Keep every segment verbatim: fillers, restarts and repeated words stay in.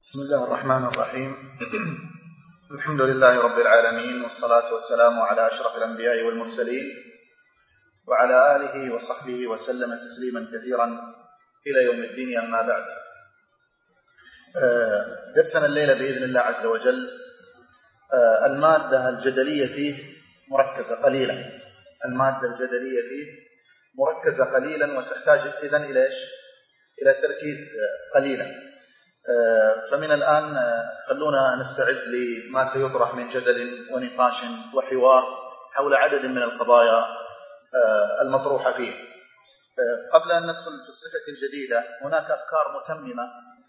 بسم الله الرحمن الرحيم. الحمد لله رب العالمين، والصلاة والسلام على أشرف الأنبياء والمرسلين وعلى آله وصحبه وسلم تسليما كثيرا إلى يوم الدين، أما بعد. درسنا الليلة بإذن الله عز وجل المادة الجدلية فيه مركزة قليلا المادة الجدلية فيه مركزة قليلا وتحتاج إذن إلى إيش؟ إلى تركيز قليلا. فمن الآن خلونا نستعد لما سيطرح من جدل ونقاش وحوار حول عدد من القضايا المطروحة فيه. قبل أن ندخل في الصفة الجديدة، هناك أفكار متممة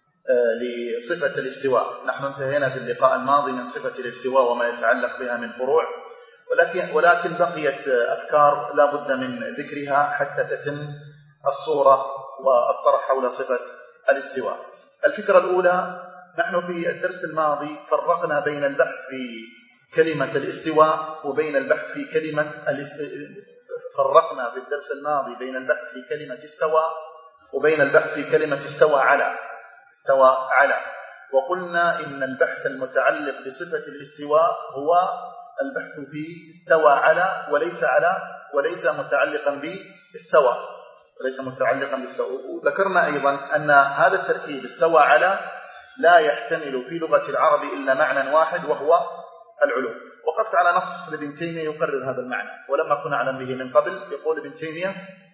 لصفة الاستواء. نحن انتهينا في اللقاء الماضي من صفة الاستواء وما يتعلق بها من فروع، ولكن, ولكن بقيت أفكار لا بد من ذكرها حتى تتم الصورة والطرح حول صفة الاستواء. الفكرة الأولى، نحن في الدرس الماضي فرقنا بين البحث في كلمة الاستواء وبين البحث في كلمة الاست... فرقنا في الدرس الماضي بين البحث في كلمة استوى وبين البحث في كلمة استوى على استوى على وقلنا إن البحث المتعلق بصفة الاستواء هو البحث في استوى على وليس على وليس متعلقا باستوى وليس متعلقا باستوى. وذكرنا أيضا أن هذا التركيب استوى على لا يحتمل في لغة العرب إلا معنى واحد وهو العلو. وقفت على نص لابن تيمية يقرر هذا المعنى ولم أكن أعلم به من قبل. يقول ابن تيمية: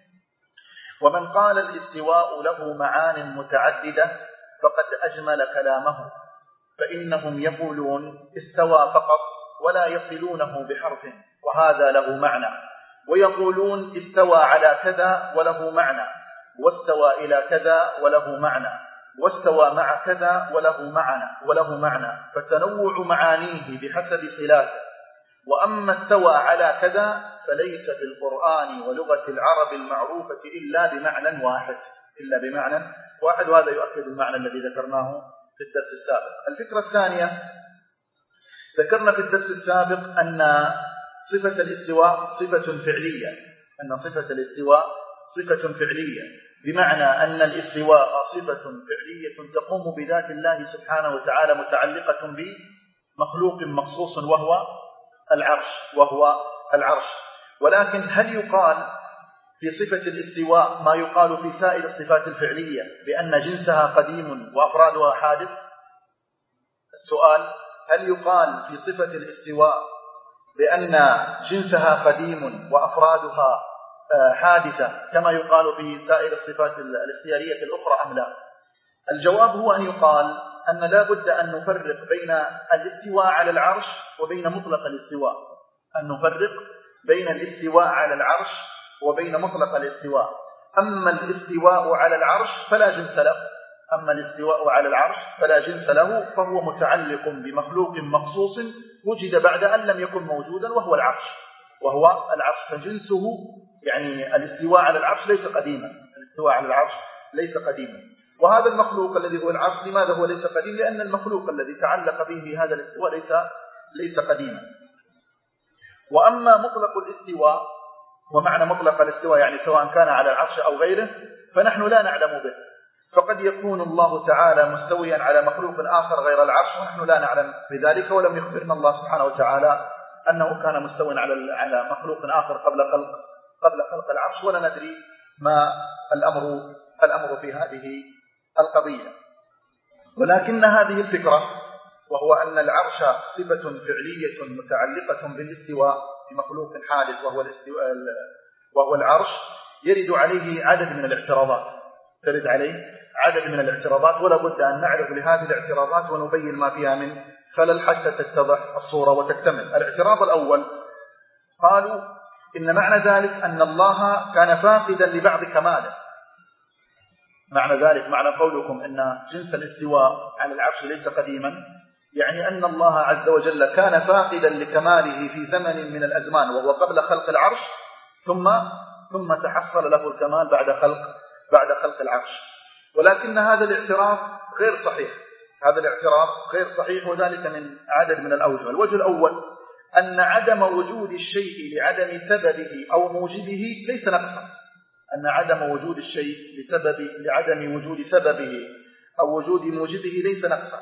ومن قال الاستواء له معان متعددة فقد أجمل كلامه، فإنهم يقولون استوى فقط ولا يصلونه بحرف وهذا له معنى، ويقولون استوى على كذا وله معنى، واستوى إلى كذا وله معنى، واستوى مع كذا وله معنى وله معنى فتنوع معانيه بحسب صلاته. وأما استوى على كذا فليس في القرآن ولغة العرب المعروفة إلا بمعنى واحد إلا بمعنى واحد وهذا يؤكد المعنى الذي ذكرناه في الدرس السابق. الفكرة الثانية، ذكرنا في الدرس السابق أن صفة الاستواء صفة فعلية أن صفة الاستواء صفة فعلية بمعنى أن الاستواء صفة فعلية تقوم بذات الله سبحانه وتعالى متعلقة بمخلوق مخصوص وهو العرش وهو العرش ولكن هل يقال في صفة الاستواء ما يقال في سائر الصفات الفعلية بأن جنسها قديم وأفرادها حادث؟ السؤال: هل يقال في صفة الاستواء بأن جنسها قديم وأفرادها حادثة كما يقال في سائر الصفات الاختيارية الأخرى أم لا؟ الجواب هو أن يقال أن لا بد أن نفرق بين الاستواء على العرش وبين مطلق الاستواء أن نفرق بين الاستواء على العرش وبين مطلق الاستواء. أما الاستواء على العرش فلا جنس له أما الاستواء على العرش فلا جنس له فهو متعلق بمخلوق مخصوص وجد بعد أن لم يكن موجودا وهو العرش وهو العرش فجنسه يعني الاستواء على العرش ليس قديما الاستواء على العرش ليس قديما. وهذا المخلوق الذي هو العرش لماذا هو ليس قديم؟ لأن المخلوق الذي تعلق به هذا الاستواء ليس ليس قديما. وأما مطلق الاستواء ومعنى مطلق الاستواء يعني سواء كان على العرش أو غيره فنحن لا نعلم به. فقد يكون الله تعالى مستويا على مخلوق آخر غير العرش ونحن لا نعلم بذلك، ولم يخبرنا الله سبحانه وتعالى أنه كان مستويا على على مخلوق آخر قبل خلق قبل خلق العرش، ولا ندري ما الأمر الأمر في هذه القضية. ولكن هذه الفكرة وهو أن العرش صفة فعلية متعلقة بالاستواء بمخلوق حادث وهو الاستواء وهو العرش يرد عليه عدد من الاعتراضات ترد عليه عدد من الاعتراضات ولا بد أن نعرض لهذه الاعتراضات ونبين ما فيها من خلل حتى تتضح الصورة وتكتمل. الاعتراض الأول، قالوا إن معنى ذلك أن الله كان فاقدا لبعض كماله. معنى ذلك معنى قولكم أن جنس الاستواء على العرش ليس قديما يعني أن الله عز وجل كان فاقدا لكماله في زمن من الأزمان وهو قبل خلق العرش ثم ثم تحصل له الكمال بعد خلق بعد خلق العرش. ولكن هذا الاعتراض غير صحيح هذا الاعتراض غير صحيح وذلك من عدد من الأوجه. الوجه الأول أن عدم وجود الشيء لعدم سببه أو موجبه ليس نقصا أن عدم وجود الشيء لسبب لعدم وجود سببه أو وجود موجبه ليس نقصا،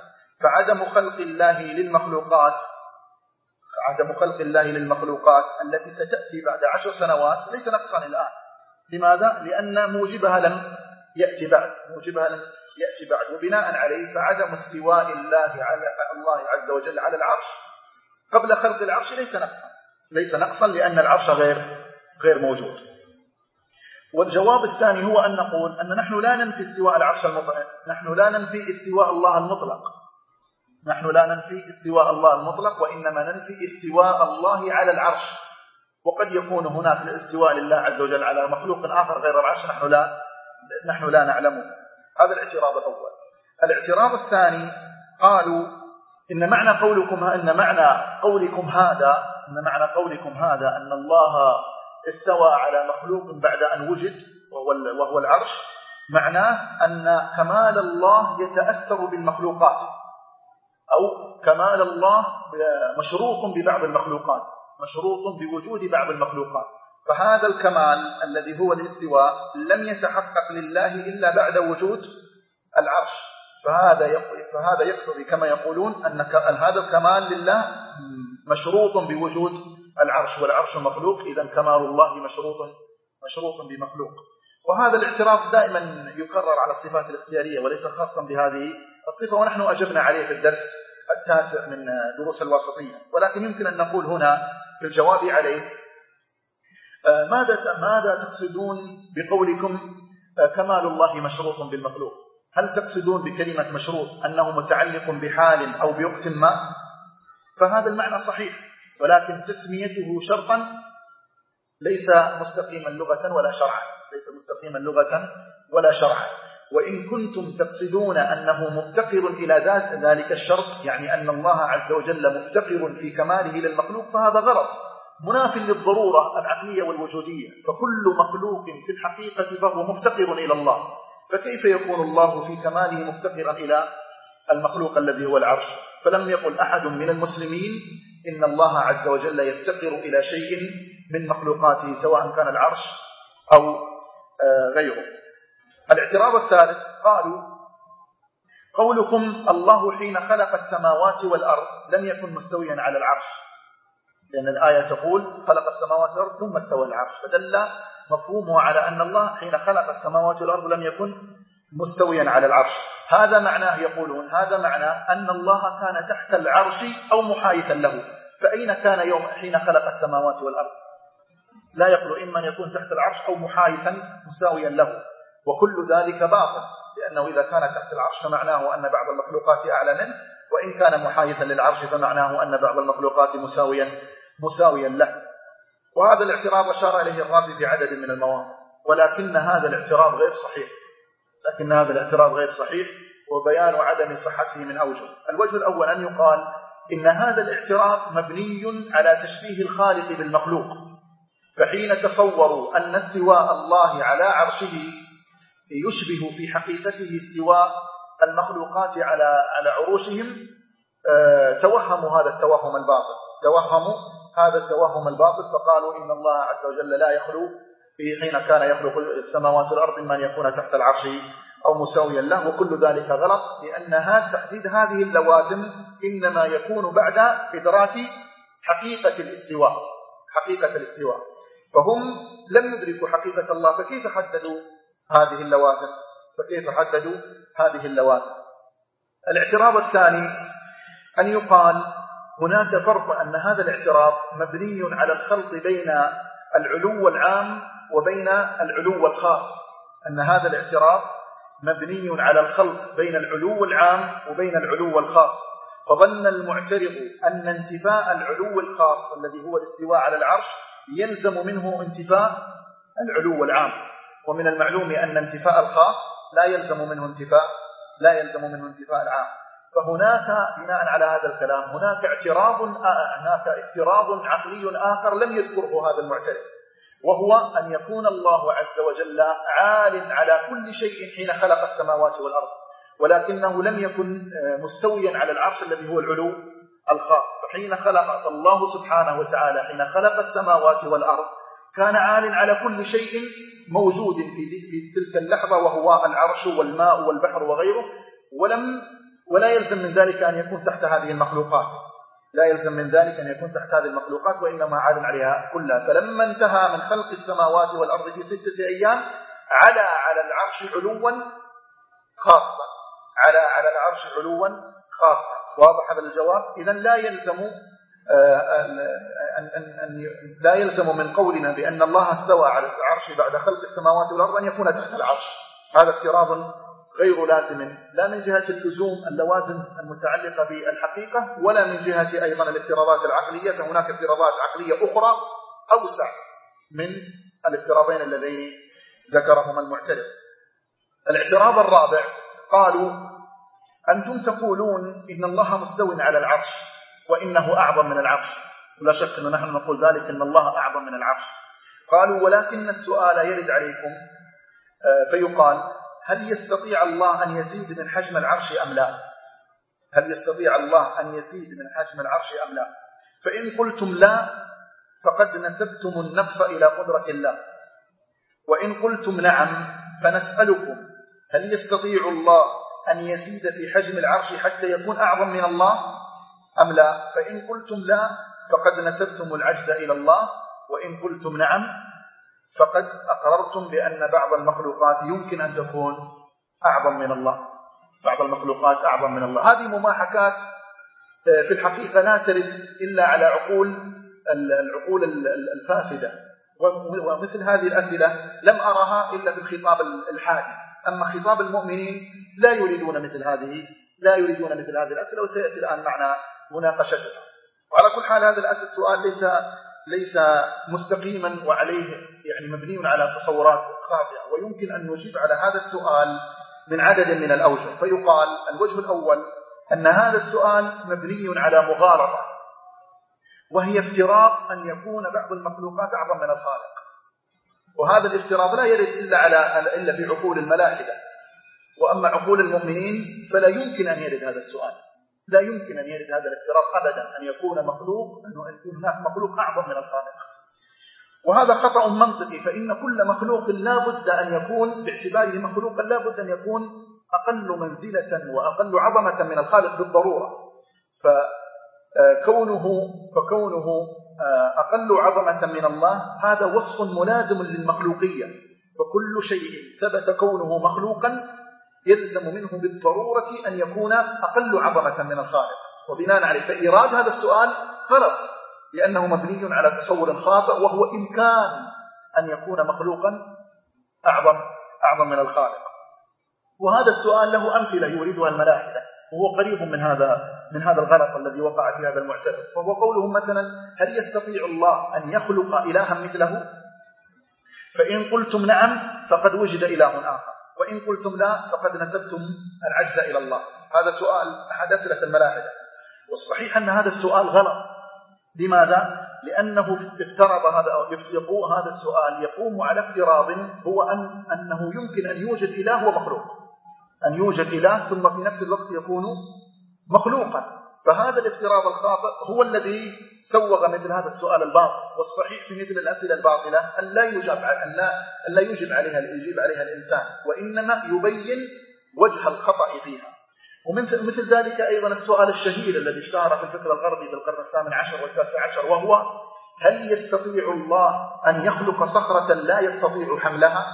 فعدم خلق الله للمخلوقات عدم خلق الله للمخلوقات التي ستأتي بعد عشر سنوات ليس نقصا الآن. لماذا؟ لأن موجبها لم يأتي بعد موجبها لم يأتي بعد وبناء عليه فعدم استواء الله على الله عز وجل على العرش قبل خلق العرش ليس نقصا ليس نقصا لأن العرش غير غير موجود. والجواب الثاني هو أن نقول أن نحن لا ننفي استواء العرش المطلق نحن لا ننفي استواء الله المطلق نحن لا ننفي استواء الله المطلق وإنما ننفي استواء الله على العرش. وقد يكون هناك الاستواء لله عز وجل على مخلوق آخر غير العرش نحن لا نحن لا نعلمه. هذا الاعتراض الأول. الاعتراض الثاني قالوا إن معنى قولكم إن معنى قولكم هذا إن معنى قولكم هذا أن الله استوى على مخلوق بعد أن وجد وهو العرش معناه أن كمال الله يتأثر بالمخلوقات أو كمال الله مشروط ببعض المخلوقات مشروط بوجود بعض المخلوقات. فهذا الكمال الذي هو الاستواء لم يتحقق لله إلا بعد وجود العرش. فهذا فهذا يقتضي كما يقولون أن هذا الكمال لله مشروط بوجود العرش والعرش مخلوق إذن كمال الله مشروط مشروط بمخلوق. وهذا الاعتراض دائما يكرر على الصفات الاختيارية وليس خاصا بهذه الصفة ونحن أجبنا عليه في الدرس التاسع من دروس الواسطية. ولكن يمكن أن نقول هنا في الجواب عليه ماذا ماذا تقصدون بقولكم كمال الله مشروط بالمخلوق؟ هل تقصدون بكلمة مشروط أنه متعلق بحال أو بوقت ما؟ فهذا المعنى صحيح ولكن تسميته شرطا ليس مستقيما لغة ولا شرعا ليس مستقيما لغة ولا شرعا. وإن كنتم تقصدون أنه مفتقر إلى ذلك الشرط يعني أن الله عز وجل مفتقر في كماله للمخلوق فهذا غلط مناف للضرورة العقلية والوجودية. فكل مخلوق في الحقيقة فهو مفتقر إلى الله فكيف يكون الله في كماله مفتقرا إلى المخلوق الذي هو العرش؟ فلم يقل أحد من المسلمين إن الله عز وجل يفتقر إلى شيء من مخلوقاته سواء كان العرش أو غيره. الاعتراض الثالث قالوا قولكم الله حين خلق السماوات والأرض لم يكن مستويا على العرش لأن الآية تقول خلق السماوات والأرض ثم استوى العرش فدل مفهومه على أن الله حين خلق السماوات والأرض لم يكن مستويا على العرش. هذا معناه يقولون هذا معناه أن الله كان تحت العرش أو محايثا له. فأين كان يوم حين خلق السماوات والأرض؟ لا يخلو إما أن يكون تحت العرش أو محايثا مساويا له وكل ذلك باطل لأنه إذا كان تحت العرش فمعناه أن بعض المخلوقات أعلى منه وإن كان محايثا للعرش فمعناه أن بعض المخلوقات مساويا مساويا له. وهذا الاعتراض أشار إليه الرازي في عدد من المواضع ولكن هذا الاعتراض غير صحيح لكن هذا الاعتراض غير صحيح وبيان عدم صحته من أوجه. الوجه الأول أن يقال إن هذا الاعتراض مبني على تشبيه الخالق بالمخلوق. فحين تصوروا أن استواء الله على عرشه يشبه في حقيقته استواء المخلوقات على على عروشهم توهموا هذا التوهم الباطل توهموا هذا التوهم الباطل فقالوا إن الله عز وجل لا يخلو في حين كان يخلق السماوات والأرض إما أن يكون تحت العرش أو مساويا له وكل ذلك غلط لأن هذا تحديد هذه اللوازم إنما يكون بعد إدراك حقيقة الاستواء حقيقة الاستواء فهم لم يدركوا حقيقة الله فكيف حددوا هذه اللوازم فكيف حددوا هذه اللوازم. الاعتراض الثاني أن يقال هناك فرق أن هذا الاعتراض مبني على الخلط بين العلو العام وبين العلو الخاص أن هذا الاعتراض مبني على الخلط بين العلو العام وبين العلو الخاص. فظن المعترض أن انتفاء العلو الخاص الذي هو الاستواء على العرش يلزم منه انتفاء العلو العام ومن المعلوم أن انتفاء الخاص لا يلزم منه انتفاء لا يلزم منه انتفاء العام. فهناك بناء على هذا الكلام هناك اعتراض هناك افتراض عقلي آخر لم يذكره هذا المعترض وهو أن يكون الله عز وجل عال على كل شيء حين خلق السماوات والأرض ولكنه لم يكن مستويا على العرش الذي هو العلو الخاص. فحين خلق الله سبحانه وتعالى حين خلق السماوات والأرض كان عال على كل شيء موجود في تلك اللحظة وهو العرش والماء والبحر وغيره ولم ولا يلزم من ذلك أن يكون تحت هذه المخلوقات، لا يلزم من ذلك أن يكون تحت هذه المخلوقات، وإنما عاد عليها كلها. فلما انتهى من خلق السماوات والأرض في ستة أيام على على العرش علوا خاصة، على على العرش علوا خاصة. واضح هذا الجواب؟ إذن لا يلزم أن أن لا يلزم من قولنا بأن الله استوى على العرش بعد خلق السماوات والأرض أن يكون تحت العرش. هذا افتراض غير لازم، لا من جهة اللزوم اللوازم المتعلقة بالحقيقة، ولا من جهة أيضا الافتراضات العقلية. فهناك افتراضات عقلية أخرى أوسع من الافتراضين اللذين ذكرهما المعترض. الاعتراض الرابع، قالوا أنتم تقولون إن الله مستو على العرش وإنه أعظم من العرش، ولا شك أن نحن نقول ذلك، إن الله أعظم من العرش. قالوا ولكن السؤال يرد عليكم فيقال هل يستطيع الله أن يزيد من حجم العرش أم لا؟ هل يستطيع الله أن يزيد من حجم العرش أم لا؟ فإن قلتم لا فقد نسبتم النقص إلى قدرة الله، وإن قلتم نعم فنسألكم هل يستطيع الله أن يزيد في حجم العرش حتى يكون أعظم من الله أم لا؟ فإن قلتم لا فقد نسبتم العجز إلى الله، وإن قلتم نعم فقد أقررتم بأن بعض المخلوقات يمكن أن تكون أعظم من الله، بعض المخلوقات أعظم من الله. هذه مماحكات في الحقيقة لا ترد إلا على عقول العقول الفاسدة، ومثل هذه الأسئلة لم أرها إلا في الخطاب الحادي. أما خطاب المؤمنين لا يريدون مثل هذه لا يريدون مثل هذه الأسئلة، وسيأتي الآن معنا مناقشتها. وعلى كل حال هذا السؤال ليس ليس مستقيما وعليه يعني مبني على تصورات خاطئة، ويمكن أن نجيب على هذا السؤال من عدد من الأوجه. فيقال الوجه الأول أن هذا السؤال مبني على مغالطة، وهي افتراض أن يكون بعض المخلوقات أعظم من الخالق، وهذا الافتراض لا يرد إلا على إلا في عقول الملاحدة. وأما عقول المؤمنين فلا يمكن أن يرد هذا السؤال، لا يمكن أن يرد هذا الافتراض أبدا، أن يكون مخلوق أنه يكون هناك مخلوق أعظم من الخالق. وهذا خطأ منطقي، فإن كل مخلوق لا بد أن يكون باعتباره مخلوقا لا بد أن يكون أقل منزلة وأقل عظمة من الخالق بالضرورة. فكونه فكونه أقل عظمة من الله هذا وصف ملازم للمخلوقية، فكل شيء ثبت كونه مخلوقا يلزم منه بالضرورة أن يكون أقل عظمة من الخالق. وبناء عليه فإيراد هذا السؤال غلط، لأنه مبني على تصور خاطئ، وهو إمكان أن يكون مخلوقا أعظم أعظم من الخالق. وهذا السؤال له أمثلة يريدها الملاحدة، وهو قريب من هذا من هذا الغلط الذي وقع في هذا المعترض. وهو قولهم مثلا هل يستطيع الله أن يخلق إلها مثله؟ فإن قلتم نعم فقد وجد إله آخر، وإن قلتم لا فقد نسبتم العجز إلى الله. هذا سؤال أحد أسئلة الملاحدة، والصحيح أن هذا السؤال غلط. لماذا؟ لأنه افترض هذا أو يقوم هذا السؤال يقوم على افتراض هو أن أنه يمكن أن يوجد إله ومخلوق، أن يوجد إله ثم في نفس الوقت يكون مخلوقا. فهذا الافتراض الخاطئ هو الذي سوغ مثل هذا السؤال الباطل. والصحيح في مثل الأسئلة الباطلة أن لا يجاب أن لا أن لا يجيب عليها يجيب عليها الإنسان، وإنما يبين وجه الخطأ فيها. ومثل مثل ذلك أيضا السؤال الشهير الذي اشتهر في الفكر الغربي في القرن الثامن عشر والتاسع عشر، وهو هل يستطيع الله أن يخلق صخرة لا يستطيع حملها؟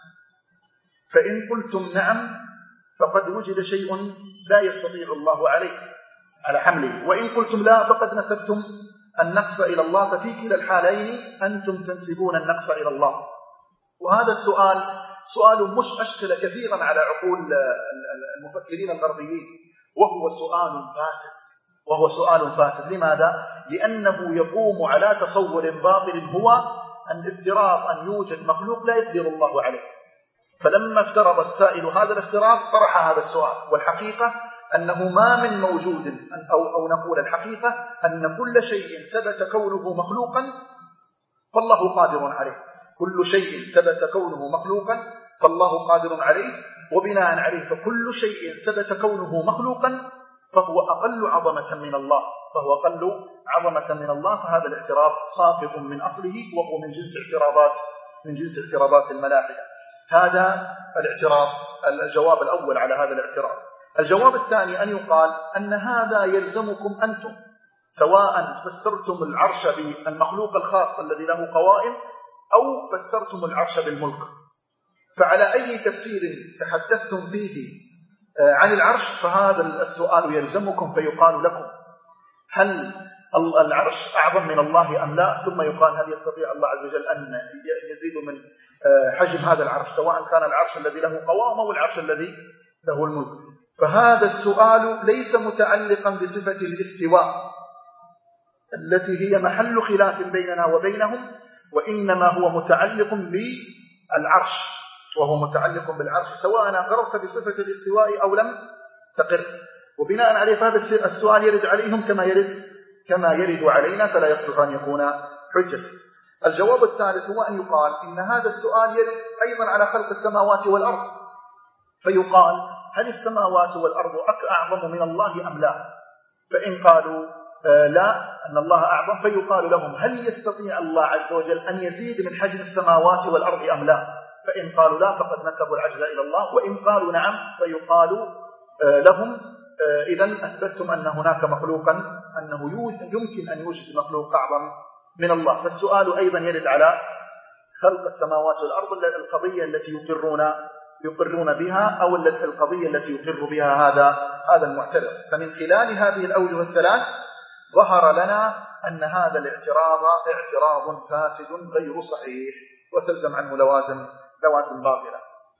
فإن قلتم نعم فقد وجد شيء لا يستطيع الله عليه على حمله، وإن قلتم لا فقد نسبتم النقص إلى الله. ففي كلا الحالين أنتم تنسبون النقص إلى الله. وهذا السؤال سؤال مش أشكل كثيرا على عقول المفكرين الغربيين، وهو سؤال فاسد وهو سؤال فاسد. لماذا؟ لأنه يقوم على تصور باطل، هو أن افتراض أن يوجد مخلوق لا يقدر الله عليه. فلما افترض السائل هذا الافتراض طرح هذا السؤال، والحقيقة أنه ما من موجود أو, أو نقول الحقيقة أن كل شيء ثبت كونه مخلوقا فالله قادر عليه، كل شيء ثبت كونه مخلوقا فالله قادر عليه، وبناء عليه فكل شيء ثبت كونه مخلوقا فهو أقل عظمة من الله فهو أقل عظمة من الله. فهذا الاعتراض ساقط من أصله، وهو من جنس اعتراضات من جنس اعتراضات الملاحدة. هذا الاعتراض الجواب الأول على هذا الاعتراض. الجواب الثاني أن يقال أن هذا يلزمكم أنتم، سواء فسرتم العرش بالمخلوق الخاص الذي له قوائم أو فسرتم العرش بالملك. فعلى أي تفسير تحدثتم فيه عن العرش فهذا السؤال يلزمكم، فيقال لكم هل العرش أعظم من الله أم لا؟ ثم يقال هل يستطيع الله عز وجل أن يزيد من حجم هذا العرش، سواء كان العرش الذي له قوام أو العرش الذي له الملك. فهذا السؤال ليس متعلقا بصفة الاستواء التي هي محل خلاف بيننا وبينهم، وإنما هو متعلق بالعرش، وهو متعلق بالعرش سواء أقررت بصفة الاستواء أو لم تقر. وبناء عليه فهذا السؤال يرد عليهم كما يرد كما يرد علينا، فلا يصلح أن يكون حجة. الجواب الثالث هو أن يقال إن هذا السؤال يرد أيضا على خلق السماوات والأرض، فيقال هل السماوات والأرض أعظم من الله أم لا؟ فإن قالوا آه لا، أن الله أعظم، فيقال لهم هل يستطيع الله عز وجل أن يزيد من حجم السماوات والأرض أم لا؟ فإن قالوا لا فقد نسبوا العجز إلى الله، وإن قالوا نعم فيقال آه لهم آه إذن أثبتم أن هناك مخلوقا، أنه يمكن أن يوجد مخلوق أعظم من الله. فالسؤال أيضا يرد على خلق السماوات والأرض، القضية التي يقرون يقرون بها أو القضية التي يقر بها هذا هذا المعترض. فمن خلال هذه الأوجه الثلاث ظهر لنا أن هذا الاعتراض اعتراض فاسد غير صحيح، وتلزم عنه لوازم لوازم باطلة.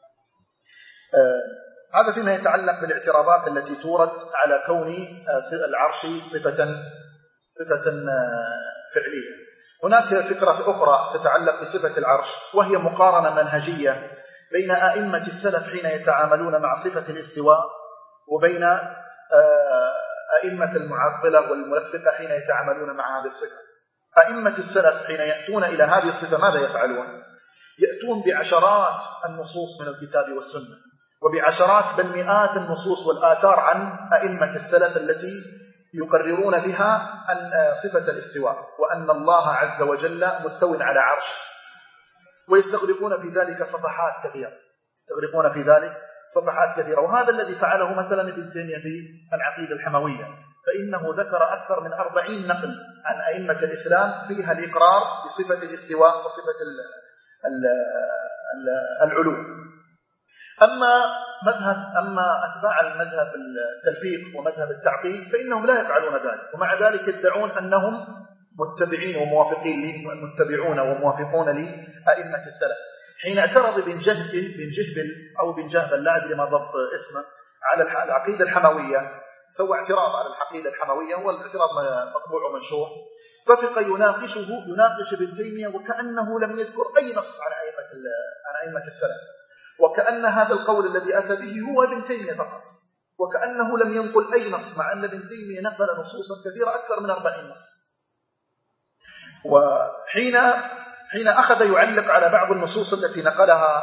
آه هذا فيما يتعلق بالاعتراضات التي تورد على كون العرش صفة صفة فعلية. هناك فكرة أخرى تتعلق بصفة العرش، وهي مقارنة منهجية بين أئمة السلف حين يتعاملون مع صفة الاستواء، وبين أئمة المعطلة والملفقة حين يتعاملون مع هذه الصفة. أئمة السلف حين يأتون إلى هذه الصفة ماذا يفعلون؟ يأتون بعشرات النصوص من الكتاب والسنة، وبعشرات بل مئات النصوص والآثار عن أئمة السلف التي يقررون بها أن صفة الاستواء، وأن الله عز وجل مستو على عرش، ويستغرقون في ذلك صفحات كثيرة يستغرقون في ذلك صفحات كثيرة. وهذا الذي فعله مثلا ابن تيمية في العقيدة الحموية، فإنه ذكر أكثر من أربعين نقل عن أئمة الإسلام فيها الإقرار بصفة الاستواء وصفة ال ال ال العلو. أما مذهب أما أتباع المذهب التلفيق ومذهب التعطيل فإنهم لا يفعلون ذلك، ومع ذلك يدعون أنهم متبعين وموافقين متبعون وموافقون لأئمة السلف. حين اعترض بن جهبل بن جهبل أو بن جهبل لا أدري ما ضبط اسمه على العقيدة الحموية، سوى اعتراض على العقيدة الحموية، والاعتراض مقبول ومنشور، ففق يناقشه يناقش ابن تيمية وكأنه لم يذكر أي نص على أئمة على أئمة السلف، وكأن هذا القول الذي أتى به هو ابن تيمية فقط، وكأنه لم ينقل أي نص، مع أن ابن تيمية نقل نصوصا كثيرة أكثر من أربعين نص. وحين حين أخذ يعلق على بعض النصوص التي نقلها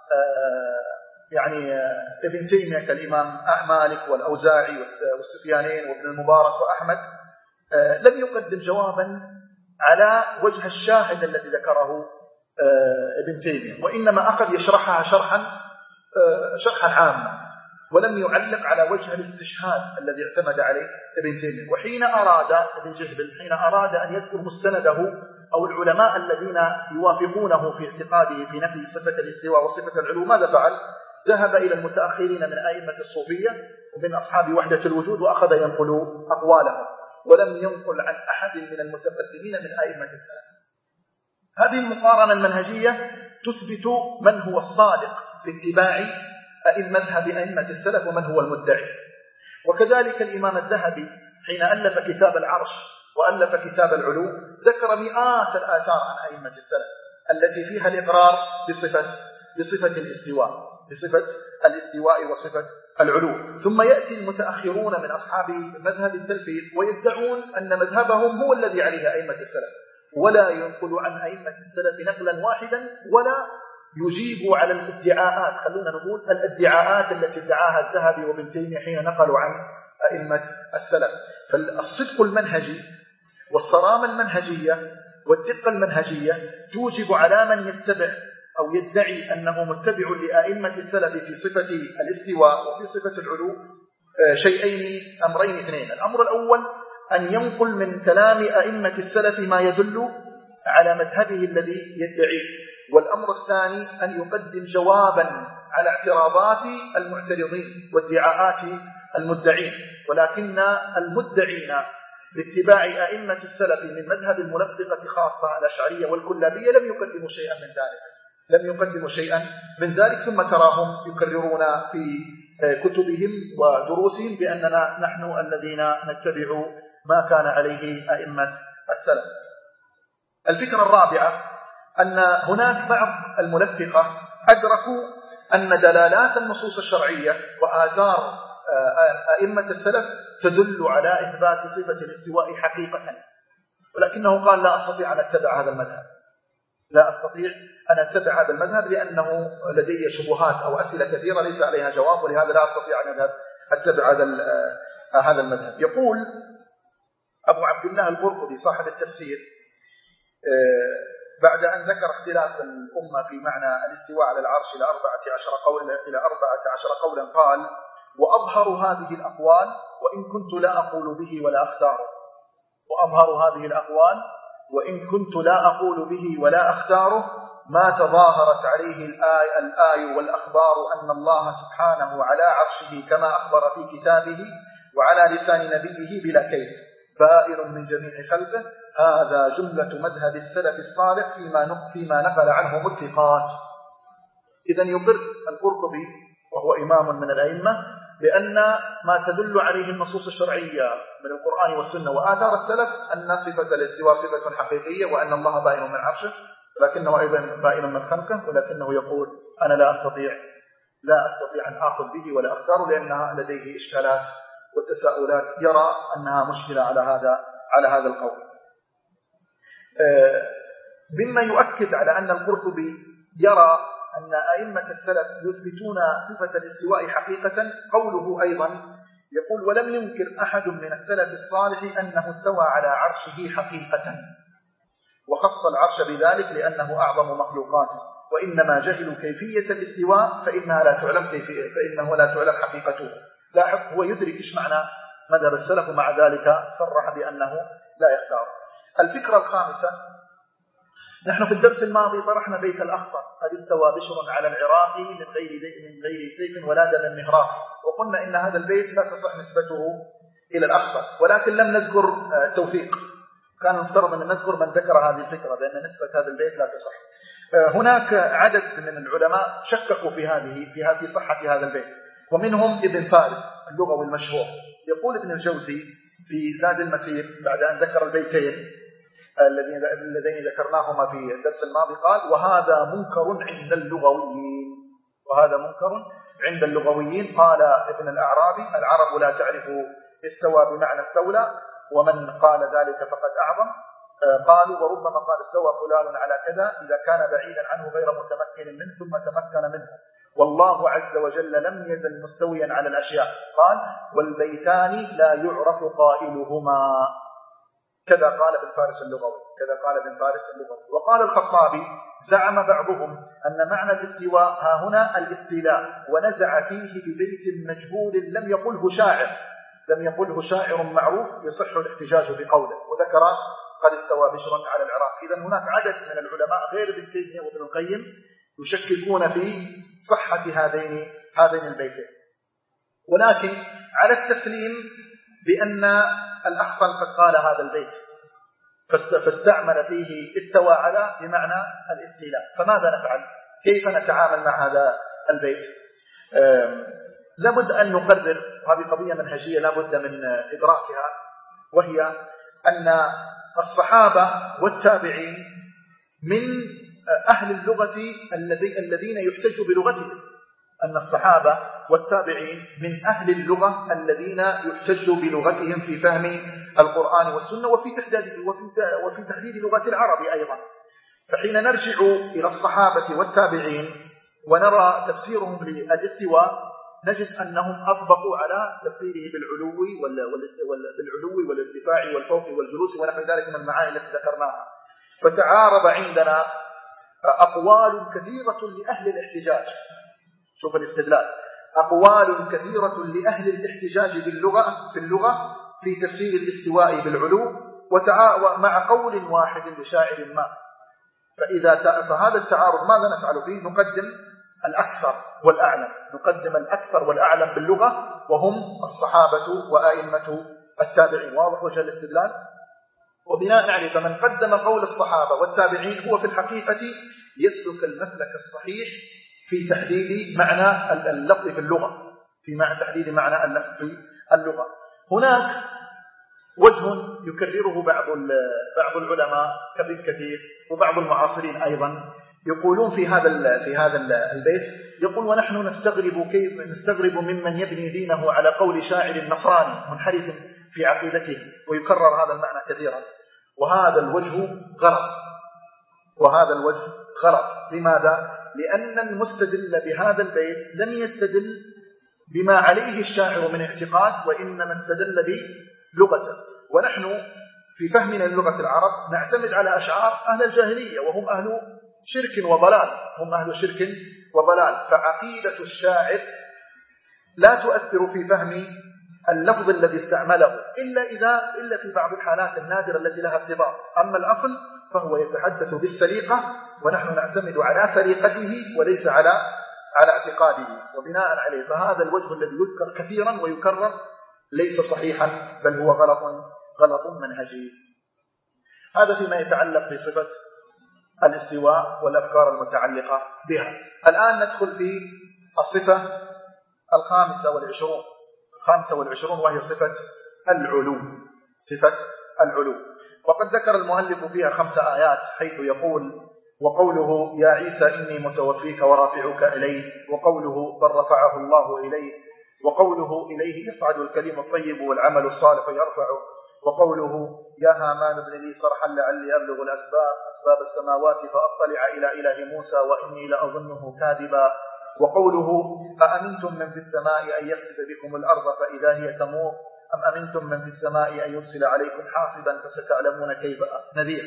يعني ابن تيمية كالإمام مالك والأوزاعي والسفيانين وابن المبارك وأحمد، لم يقدم جوابا على وجه الشاهد الذي ذكره ابن تيمية، وإنما أخذ يشرحها شرحا شرحا عاما، ولم يعلق على وجه الاستشهاد الذي اعتمد عليه ابن تيمية. وحين أراد ابن جهبل حين أراد أن يذكر مستنده أو العلماء الذين يوافقونه في اعتقاده في نفي صفة الاستواء وصفة العلو، ماذا فعل؟ ذهب إلى المتأخرين من أئمة الصوفية ومن أصحاب وحدة الوجود وأخذ ينقل أقوالهم، ولم ينقل عن أحد من المتقدمين من أئمة السلف. هذه المقارنة المنهجية تثبت من هو الصادق في اتباع مذهب أئمة السلف ومن هو المدعي. وكذلك الإمام الذهبي حين ألف كتاب العرش وألف كتاب العلو ذكر مئات الآثار عن أئمة السلف التي فيها الإقرار بصفة بصفة الاستواء بصفة الاستواء وصفة العلو. ثم يأتي المتأخرون من أصحاب مذهب التلفيق ويدعون أن مذهبهم هو الذي عليه أئمة السلف، ولا ينقل عن أئمة السلف نقلا واحدا، ولا يجيب على الادعاءات، خلونا نقول الادعاءات التي ادعاها الذهبي وابن تيمية حين نقلوا عن أئمة السلف. فالصدق المنهجي والصرامة المنهجية والدقة المنهجية توجب على من يتبع أو يدعي أنه متبع لأئمة السلف في صفة الاستواء وفي صفة العلو شيئين أمرين اثنين. الأمر الأول أن ينقل من كلام أئمة السلف ما يدل على مذهبه الذي يدعيه، والأمر الثاني أن يقدم جوابا على اعتراضات المعترضين وادعاءات المدعين. ولكن المدعين باتباع أئمة السلف من مذهب الملفقة خاصة الأشعرية والكلابية لم يقدموا شيئا من ذلك لم يقدموا شيئا من ذلك ثم تراهم يكررون في كتبهم ودروسهم بأننا نحن الذين نتبع ما كان عليه أئمة السلف. الفكرة الرابعة أن هناك بعض الملفقة أدركوا أن دلالات النصوص الشرعية وآثار أئمة السلف تدل على إثبات صفة الاستواء حقيقة، ولكنه قال لا أستطيع أن أتبع هذا المذهب لا أستطيع أن أتبع هذا المذهب لأنه لدي شبهات أو أسئلة كثيرة ليس عليها جواب، ولهذا لا أستطيع أن أذهب أتبع هذا هذا المذهب. يقول أبو عبد الله القرطبي صاحب التفسير بعد أن ذكر اختلاف الأمة في معنى الاستواء على العرش إلى أربعة عشر قولا إلى أربعة عشر قولا قال: وأظهر هذه الأقوال وإن كنت لا أقول به ولا أختاره وأظهر هذه الأقوال وإن كنت لا أقول به ولا أختاره ما تظاهرت عليه الآي, الآي والأخبار أن الله سبحانه على عرشه كما أخبر في كتابه وعلى لسان نبيه بلا كيف بائر من جميع خلقه. هذا جملة مذهب السلف الصالح فيما فيما نقل عنهم الثقات. إذن يقر القرطبي وهو إمام من الأئمة بأن ما تدل عليه النصوص الشرعية من القرآن والسنة وآثار السلف أن صفة الاستواء صفة حقيقية وأن الله بائن من عرشه، لكنه أيضا بائن من خلقه، ولكنه يقول أنا لا أستطيع لا أستطيع أن آخذ به ولا أختاره لأنها لديه إشكالات والتساؤلات يرى أنها مشكلة على هذا على هذا القول. مما يؤكد على أن القرطبي يرى أن أئمة السلف يثبتون صفة الاستواء حقيقة قوله أيضا يقول: ولم ينكر أحد من السلف الصالح أنه استوى على عرشه حقيقة، وخص العرش بذلك لأنه أعظم مخلوقاته، وإنما جهلوا كيفية الاستواء فإنها لا تعلم كيفية فإنه لا تعلم حقيقته. لاحظ هو يدرك إيش معنى مذهب السلف ومع ذلك صرح بأنه لا يختار. الفكرة الخامسة، نحن في الدرس الماضي طرحنا بيت الأخطر: قد استوى بشر على العراق من غير من غير سيف ولا دم مهراق، وقلنا إن هذا البيت لا تصح نسبته إلى الأخطر، ولكن لم نذكر توثيق. كان المفترض أن نذكر من ذكر هذه الفكرة بأن نسبة هذا البيت لا تصح. هناك عدد من العلماء شككوا في هذه في في صحة هذا البيت، ومنهم ابن فارس اللغوي المشهور. يقول ابن الجوزي في زاد المسير بعد أن ذكر البيتين الذين اللذين ذكرناهما في الدرس الماضي قال: وهذا منكر عند اللغويين وهذا منكر عند اللغويين. قال ابن الأعرابي: العرب لا تعرف استوى بمعنى استولى، ومن قال ذلك فقد أعظم. قالوا: وربما قال استوى فلان على كذا إذا كان بعيدا عنه غير متمكن منه ثم تمكن منه، والله عز وجل لم يزل مستويا على الأشياء. قال: والبيتان لا يعرف قائلهما. كذا قال ابن فارس اللغوي كذا قال ابن فارس اللغوي. وقال الخطابي: زعم بعضهم أن معنى الاستواء ها هنا الاستيلاء، ونزع فيه ببيت مجهول لم يقله شاعر لم يقله شاعر معروف يصح الاحتجاج بقوله، وذكر قد استوى بشر على العراق. إذن هناك عدد من العلماء غير ابن تيمية وابن القيم يشككون في صحة هذين هذين البيتين، ولكن على التسليم بأن الأخطل قد قال هذا البيت فاستعمل فيه استوى على بمعنى الاستيلاء. فماذا نفعل؟ كيف نتعامل مع هذا البيت؟ لابد أن نقرر، وهذه قضية منهجية لابد من إدراكها، وهي أن الصحابة والتابعين من أهل اللغة الذين يحتج بلغتهم أن الصحابة والتابعين من أهل اللغة الذين يحتج بلغتهم في فهم القرآن والسنة وفي تحديد وفي تحديد لغة العرب أيضا. فحين نرجع إلى الصحابة والتابعين ونرى تفسيرهم للاستواء نجد أنهم أطبقوا على تفسيره بالعلو بالعلو والارتفاع والفوق والجلوس ونحو ذلك من المعاني التي ذكرناها. فتعارض عندنا أقوال كثيرة لأهل الاحتجاج. شوف الاستدلال: أقوال كثيرة لأهل الاحتجاج باللغة في اللغة في تفسير الاستواء بالعلو مع قول واحد لشاعر ما. فإذا فهذا التعارض ماذا نفعل فيه؟ نقدم الأكثر والأعلم، نقدم الأكثر والأعلم باللغة وهم الصحابة وآئمة التابعين. واضح وجه الاستدلال؟ وبناء عليه فمن قدم قول الصحابة والتابعين هو في الحقيقة يسلك المسلك الصحيح في تحديد معنى اللفظ في اللغة، في معنى تحديد معنى اللفظ في اللغة. هناك وجه يكرره بعض بعض العلماء كابن كثير وبعض المعاصرين أيضا، يقولون في هذا في هذا البيت، يقول: ونحن نستغرب كيف نستغرب ممن يبني دينه على قول شاعر نصراني منحرف في عقيدته، ويكرر هذا المعنى كثيرا. وهذا الوجه غلط، وهذا الوجه غلط. لماذا؟ لأن المستدل بهذا البيت لم يستدل بما عليه الشاعر من اعتقاد، وإنما استدل بلغته. ونحن في فهمنا للغة العرب نعتمد على أشعار أهل الجاهلية، وهم أهل شرك وضلال، هم أهل شرك وضلال. فعقيدة الشاعر لا تؤثر في فهم اللفظ الذي استعمله إلا إذا إلا في بعض الحالات النادرة التي لها ارتباط. أما الأصل فهو يتحدث بالسليقة، ونحن نعتمد على سليقته وليس على على اعتقاده. وبناء عليه فهذا الوجه الذي يذكر كثيرا ويكرر ليس صحيحا، بل هو غلط غلط منهجي. هذا فيما يتعلق بصفة الاستواء والأفكار المتعلقة بها. الآن ندخل في الصفة الخامسة والعشرون الخامسة والعشرون وهي صفة العلو. صفة العلو وقد ذكر المؤلف فيها خمس آيات، حيث يقول: وقوله يا عيسى إني متوفيك ورافعك إليه، وقوله بل رفعه الله إليه، وقوله إليه يصعد الكلم الطيب والعمل الصالح يرفعه، وقوله يا هامان ابن لي صرحا لعلي أبلغ الأسباب أسباب السماوات فأطلع إلى إله موسى وإني لأظنه كاذبا، وقوله أأمنتم من في السماء أن يخسف بكم الأرض فإذا هي تمور أم أمنتم من في السماء أن يرسل عليكم حاصبا فستعلمون كيف نذير.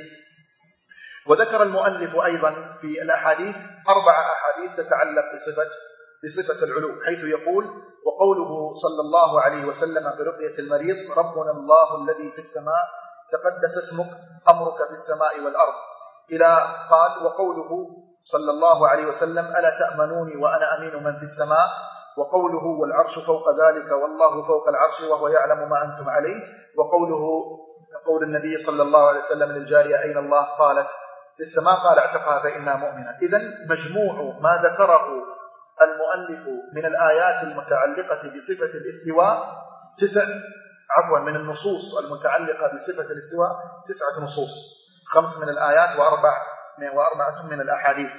وذكر المؤلف أيضا في الأحاديث أربع أحاديث تتعلق بصفة بصفة العلو، حيث يقول: وقوله صلى الله عليه وسلم في رقية المريض: ربنا الله الذي في السماء تقدس اسمك أمرك في السماء والأرض، إلى قال: وقوله صلى الله عليه وسلم: ألا تأمنوني وأنا أمين من في السماء، وقوله والعرش فوق ذلك والله فوق العرش وهو يعلم ما أنتم عليه، وقوله قول النبي صلى الله عليه وسلم للجارية أين الله؟ قالت في السماء، قال اعتقها فإنها مؤمنة. إذن مجموع ما ذكره المؤلف من الآيات المتعلقة بصفة الاستواء تسع عفوا من النصوص المتعلقة بصفة الاستواء تسعة نصوص، خمس من الآيات وأربع وأربعة من الأحاديث.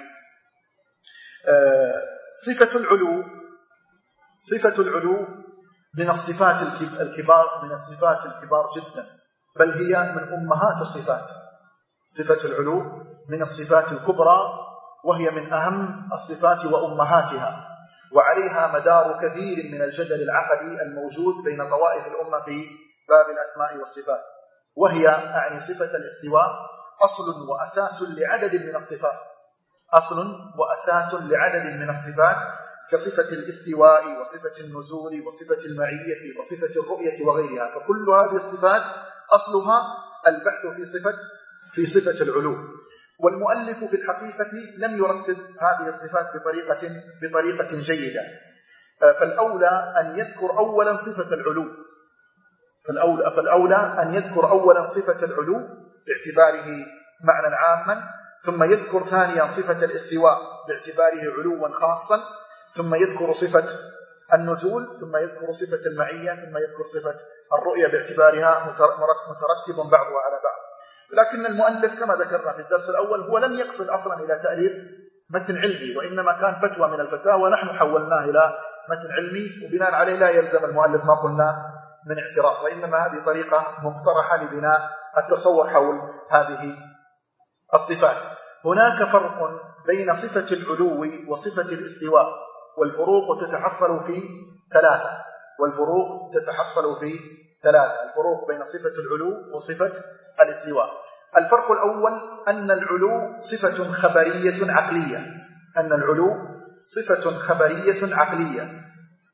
صفة العلو صفة العلو من الصفات الكبار من الصفات الكبار جدا، بل هي من أمهات الصفات. صفة العلو من الصفات الكبرى، وهي من أهم الصفات وأمهاتها، وعليها مدار كثير من الجدل العقدي الموجود بين طوائف الأمة في باب الأسماء والصفات. وهي أعني صفة الاستواء أصل وأساس لعدد من الصفات أصل وأساس لعدد من الصفات كصفة الاستواء وصفة النزول وصفة المعية وصفة الرؤية وغيرها. فكل هذه الصفات أصلها البحث في صفة في صفة العلو. والمؤلف في الحقيقة لم يرتب هذه الصفات بطريقة بطريقة جيدة، فالأولى أن يذكر أولا صفة العلو فالأولى, فالأولى أن يذكر أولا صفة العلو باعتباره معنى عاما، ثم يذكر ثانيا صفة الاستواء باعتباره علوا خاصا، ثم يذكر صفة النزول، ثم يذكر صفة المعية، ثم يذكر صفة الرؤية باعتبارها مترتب بعضها على بعض. لكن المؤلف كما ذكرنا في الدرس الأول هو لم يقصد أصلا إلى تأليف متن علمي، وإنما كان فتوى من الفتاوى ونحن حولناه إلى متن علمي، وبناء عليه لا يلزم المؤلف ما قلنا من اعتراض، وإنما هذه طريقة مقترحة لبناء التصور حول هذه الصفات. هناك فرق بين صفة العلو وصفة الاستواء، والفروق تتحصل في ثلاثة والفروق تتحصل في ثلاثة الفروق بين صفة العلو وصفة الاستواء. الفرق الأول أن العلو صفة خبرية عقلية أن العلو صفة خبرية عقلية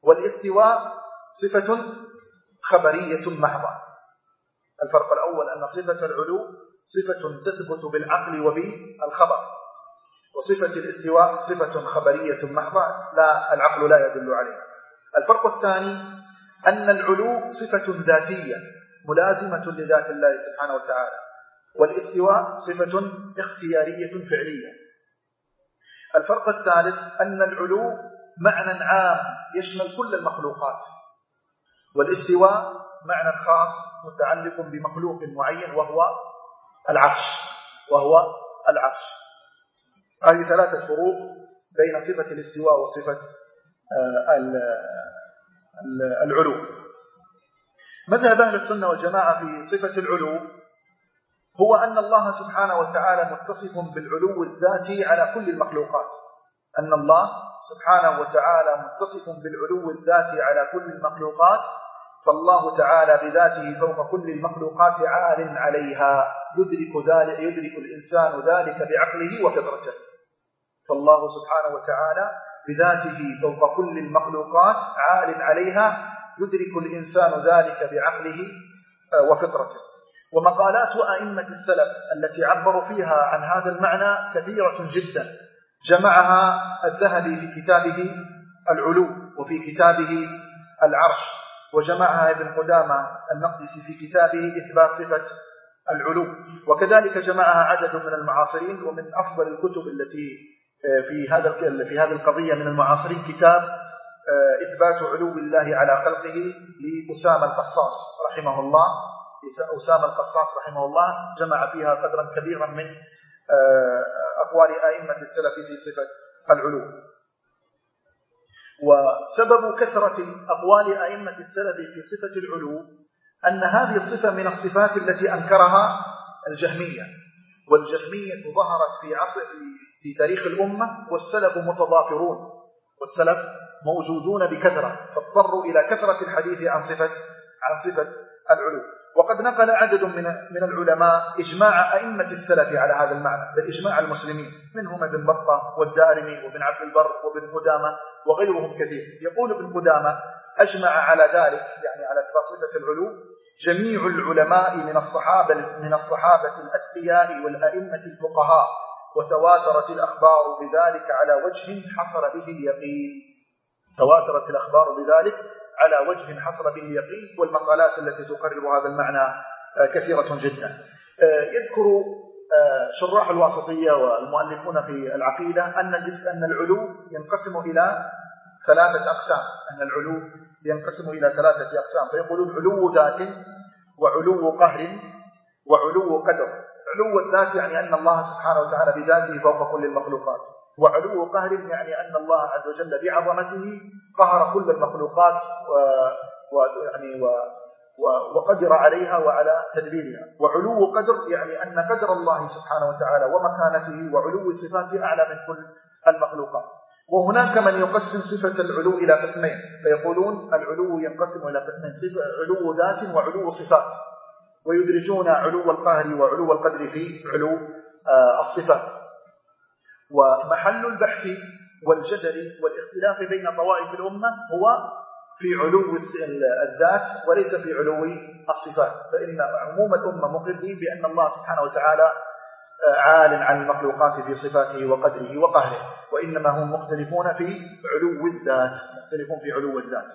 والاستواء صفة خبرية محضة. الفرق الأول أن صفة العلو صفة تثبت بالعقل وبالخبر، وصفة الاستواء صفة خبرية محضة لا العقل لا يدل عليها. الفرق الثاني أن العلو صفة ذاتية ملازمة لذات الله سبحانه وتعالى، والاستواء صفة اختيارية فعلية. الفرق الثالث أن العلو معنى عام يشمل كل المخلوقات، والاستواء معنى خاص متعلق بمخلوق معين وهو العرش وهو العرش. هذه ثلاثة فروق بين صفة الاستواء وصفة العلو. مذهب أهل السنة والجماعة في صفة العلو هو أن الله سبحانه وتعالى متصف بالعلو الذاتي على كل المخلوقات، أن الله سبحانه وتعالى متصف بالعلو الذاتي على كل المخلوقات، فالله تعالى بذاته فوق كل المخلوقات عال عليها، يدرك ذلك يدرك الإنسان ذلك بعقله وفطرته. فالله سبحانه وتعالى بذاته فوق كل المخلوقات عال عليها، يدرك الإنسان ذلك بعقله وفطرته. ومقالات أئمة السلف التي عبروا فيها عن هذا المعنى كثيرة جدا، جمعها الذهبي في كتابه العلو وفي كتابه العرش، وجمعها ابن قدامة المقدسي في كتابه إثبات صفة العلو، وكذلك جمعها عدد من المعاصرين. ومن أفضل الكتب التي في هذا في هذه القضية من المعاصرين كتاب إثبات علو الله على خلقه لأسامة القصاص رحمه الله. أسامة القصاص رحمه الله جمع فيها قدرا كبيرا من أقوال أئمة السلف في صفة العلو. وسبب كثرة أقوال أئمة السلف في صفة العلو أن هذه الصفة من الصفات التي أنكرها الجهمية، والجهمية ظهرت في عصر في تاريخ الأمة، والسلف متضافرون والسلف موجودون بكثرة، فاضطروا إلى كثرة الحديث عن صفة عن صفة العلو. وقد نقل عدد من من العلماء إجماع أئمة السلف على هذا المعنى، بل إجماع المسلمين، منهم ابن بطة والدارمي وابن عبد البر وابن قدامة وغيرهم كثير. يقول ابن قدامة: أجمع على ذلك، يعني على صفة العلو، جميع العلماء من الصحابة من الصحابة الأتقياء والأئمة الفقهاء، وتواترت الأخبار بذلك على وجه حصل به اليقين. تواترت الأخبار بذلك على وجه حصل به اليقين. والمقالات التي تقرر هذا المعنى كثيرة جدا. يذكر شراح الواسطية والمؤلفون في العقيدة أن أن العلو ينقسم إلى ثلاثة أقسام، أن العلو ينقسم إلى ثلاثة أقسام، فيقولون علو ذات وعلو قهر وعلو قدر. علو الذات يعني أن الله سبحانه وتعالى بذاته فوق كل المخلوقات، وعلو قهر يعني أن الله عز وجل بعظمته قهر كل المخلوقات ويعني و و وقدر عليها وعلى تدبيرها. وعلو قدر يعني أن قدر الله سبحانه وتعالى ومكانته وعلو صفاته أعلى من كل المخلوقات. وهناك من يقسم صفة العلو إلى قسمين، فيقولون العلو ينقسم إلى قسمين: صفة علو ذات وعلو صفات، ويدرجون علو القهر وعلو القدر في علو الصفات. ومحل البحث والجدل والاختلاف بين طوائف الأمة هو في علو الذات وليس في علو الصفات، فإن عموم الأمة مقرين بأن الله سبحانه وتعالى عال عن المخلوقات في صفاته وقدره وقهره، وإنما هم مختلفون في علو الذات مختلفون في علو الذات.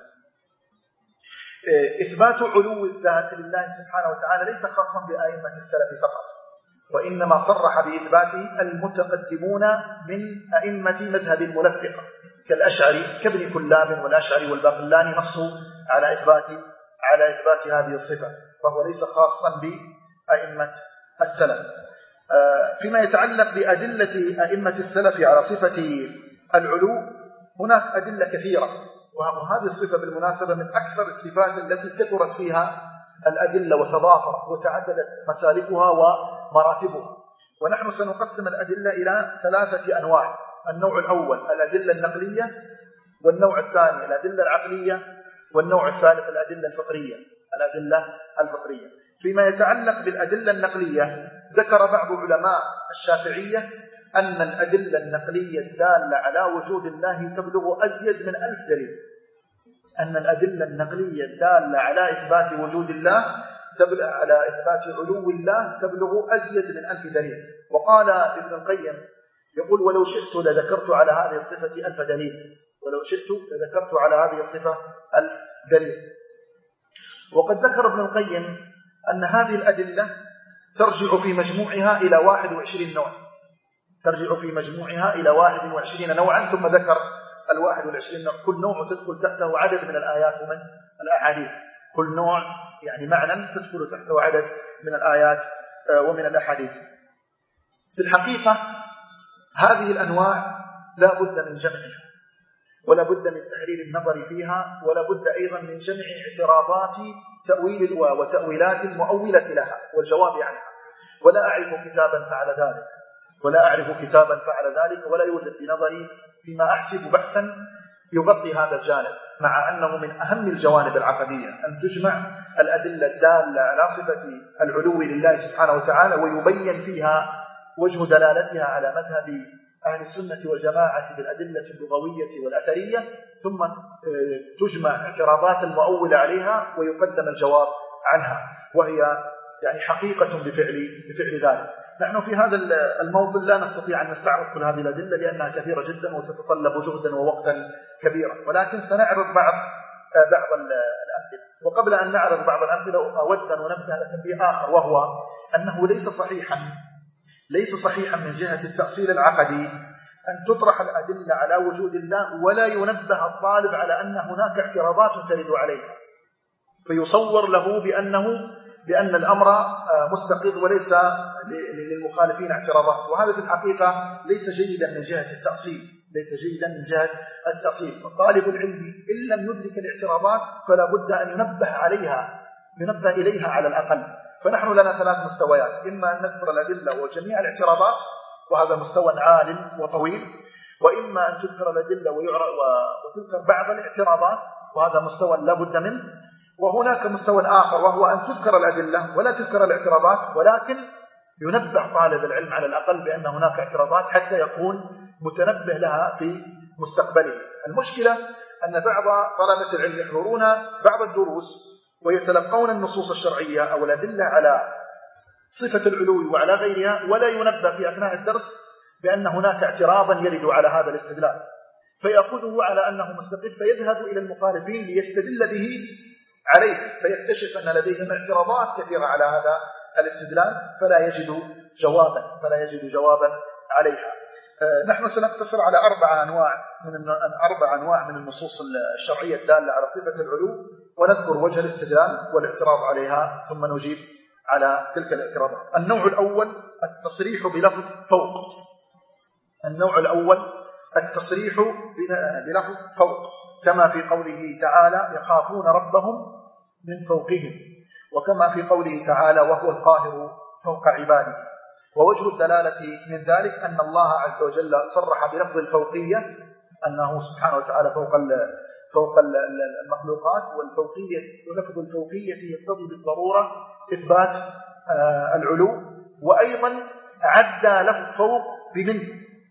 إثبات علو الذات لله سبحانه وتعالى ليس خاصا بأئمة السلف فقط، وإنما صرح بإثباته المتقدمون من أئمة مذهب الملفقة كالأشعري كابن كلاب والأشعري والباقلاني، نصوا على إثبات على إثبات هذه الصفة، فهو ليس خاصا بأئمة السلف. فيما يتعلق بأدلة أئمة السلف على صفة العلو، هناك أدلة كثيرة، وهذه الصفة بالمناسبة من أكثر الصفات التي كثرت فيها الأدلة وتضافرت وتعددت مسالكها ومراتبها. ونحن سنقسم الأدلة إلى ثلاثة أنواع: النوع الأول الأدلة النقلية، والنوع الثاني الأدلة العقلية، والنوع الثالث الأدلة الفطرية الأدلة الفطرية. فيما يتعلق بالأدلة النقلية، ذكر بعض علماء الشافعية أن الأدلة النقلية الدالة على وجود الله تبلغ أزيد من ألف دليل. أن الأدلة النقلية الدالة على إثبات وجود الله تبلغ على إثبات علو الله تبلغ أزيد من ألف دليل. وقال ابن القيم يقول ولو شئت لذكرت على هذه الصفة ألف دليل، ولو شئت لذكرت على هذه الصفة ألف دليل. وقد ذكر ابن القيم أن هذه الأدلة ترجع في مجموعها إلى واحد وعشرين نوع، ترجع في مجموعها إلى واحد وعشرين نوعا، ثم ذكر الواحد والعشرين نوع، كل نوع تدخل تحته عدد من الآيات ومن الأحاديث، كل نوع يعني معنى تدخل تحته عدد من الآيات ومن الأحاديث. في الحقيقة هذه الأنواع لا بد من جمعها، ولا بد من تحرير النظر فيها، ولا بد أيضا من جمع اعتراضات تأويل وتأويلات المؤولة لها والجواب عنها. ولا أعرف كتابا فعل ذلك، ولا أعرف كتابا فعل ذلك، ولا يوجد بنظري فيما أحسب بحثا يغطي هذا الجانب، مع أنه من أهم الجوانب العقدية أن تجمع الأدلة الدالة على صفة العلو لله سبحانه وتعالى ويبين فيها وجه دلالتها على مذهب أهل السنة والجماعة بالأدلة اللغوية والأثرية، ثم تجمع اعتراضات المؤولة عليها ويقدم الجواب عنها، وهي يعني حقيقة بفعل, بفعل ذلك. نحن في هذا الموضوع لا نستطيع أن نستعرض كل هذه الأدلة لأنها كثيرة جدا وتتطلب جهدا ووقتا كبيرا، ولكن سنعرض بعض بعض الأمثلة. وقبل أن نعرض بعض الأمثلة أود أن ننبه على تنبيه آخر، وهو أنه ليس صحيحا ليس صحيحا من جهة التأصيل العقدي أن تطرح الأدلة على وجود الله ولا ينبه الطالب على أن هناك اعتراضات ترد عليها، فيصور له بأنه بأن الأمر مستقر وليس للمخالفين اعتراضات، وهذا في الحقيقة ليس جيدا من جهة التأصيل، ليس جيدا من جهة التأصيل. فطالب العلم إن لم يدرك الاعتراضات فلا بد أن ينبه عليها ينبه إليها على الأقل. فنحن لنا ثلاث مستويات، إما أن نذكر الأدلة وجميع الاعتراضات وهذا مستوى عال وطويل، وإما أن تذكر الأدلة وتذكر بعض الاعتراضات وهذا مستوى لا بد منه. وهناك مستوى آخر وهو أن تذكر الأدلة ولا تذكر الاعتراضات، ولكن ينبه طالب العلم على الأقل بأن هناك اعتراضات حتى يكون متنبه لها في مستقبله. المشكلة أن بعض طلبة العلم يحضرون بعض الدروس ويتلقون النصوص الشرعية أو الأدلة على صفة العلو وعلى غيرها، ولا ينبه في أثناء الدرس بأن هناك اعتراضا يرد على هذا الاستدلال، فيأخذه على أنه مستقل، فيذهب إلى المخالفين ليستدل به عليه، فيكتشف أن لديهم اعتراضات كثيرة على هذا الاستدلال فلا يجد جوابا فلا يجد جوابا عليها. نحن سنقتصر على أربع أنواع من أربع أنواع من النصوص الشرعية الدالة على صفة العلو، ونذكر وجه الاستدلال والاعتراض عليها ثم نجيب على تلك الاعتراضات. النوع الأول التصريح بلفظ فوق. النوع الأول التصريح بلفظ فوق، كما في قوله تعالى يخافون ربهم من فوقهم، وكما في قوله تعالى وهو القاهر فوق عباده. ووجه الدلالة من ذلك أن الله عز وجل صرح بلفظ الفوقية، أنه سبحانه وتعالى فوق فوق المخلوقات، والفوقية ولفظ الفوقية يقتضي بالضرورة إثبات العلو. وأيضا عدى لفظ فوق بمن،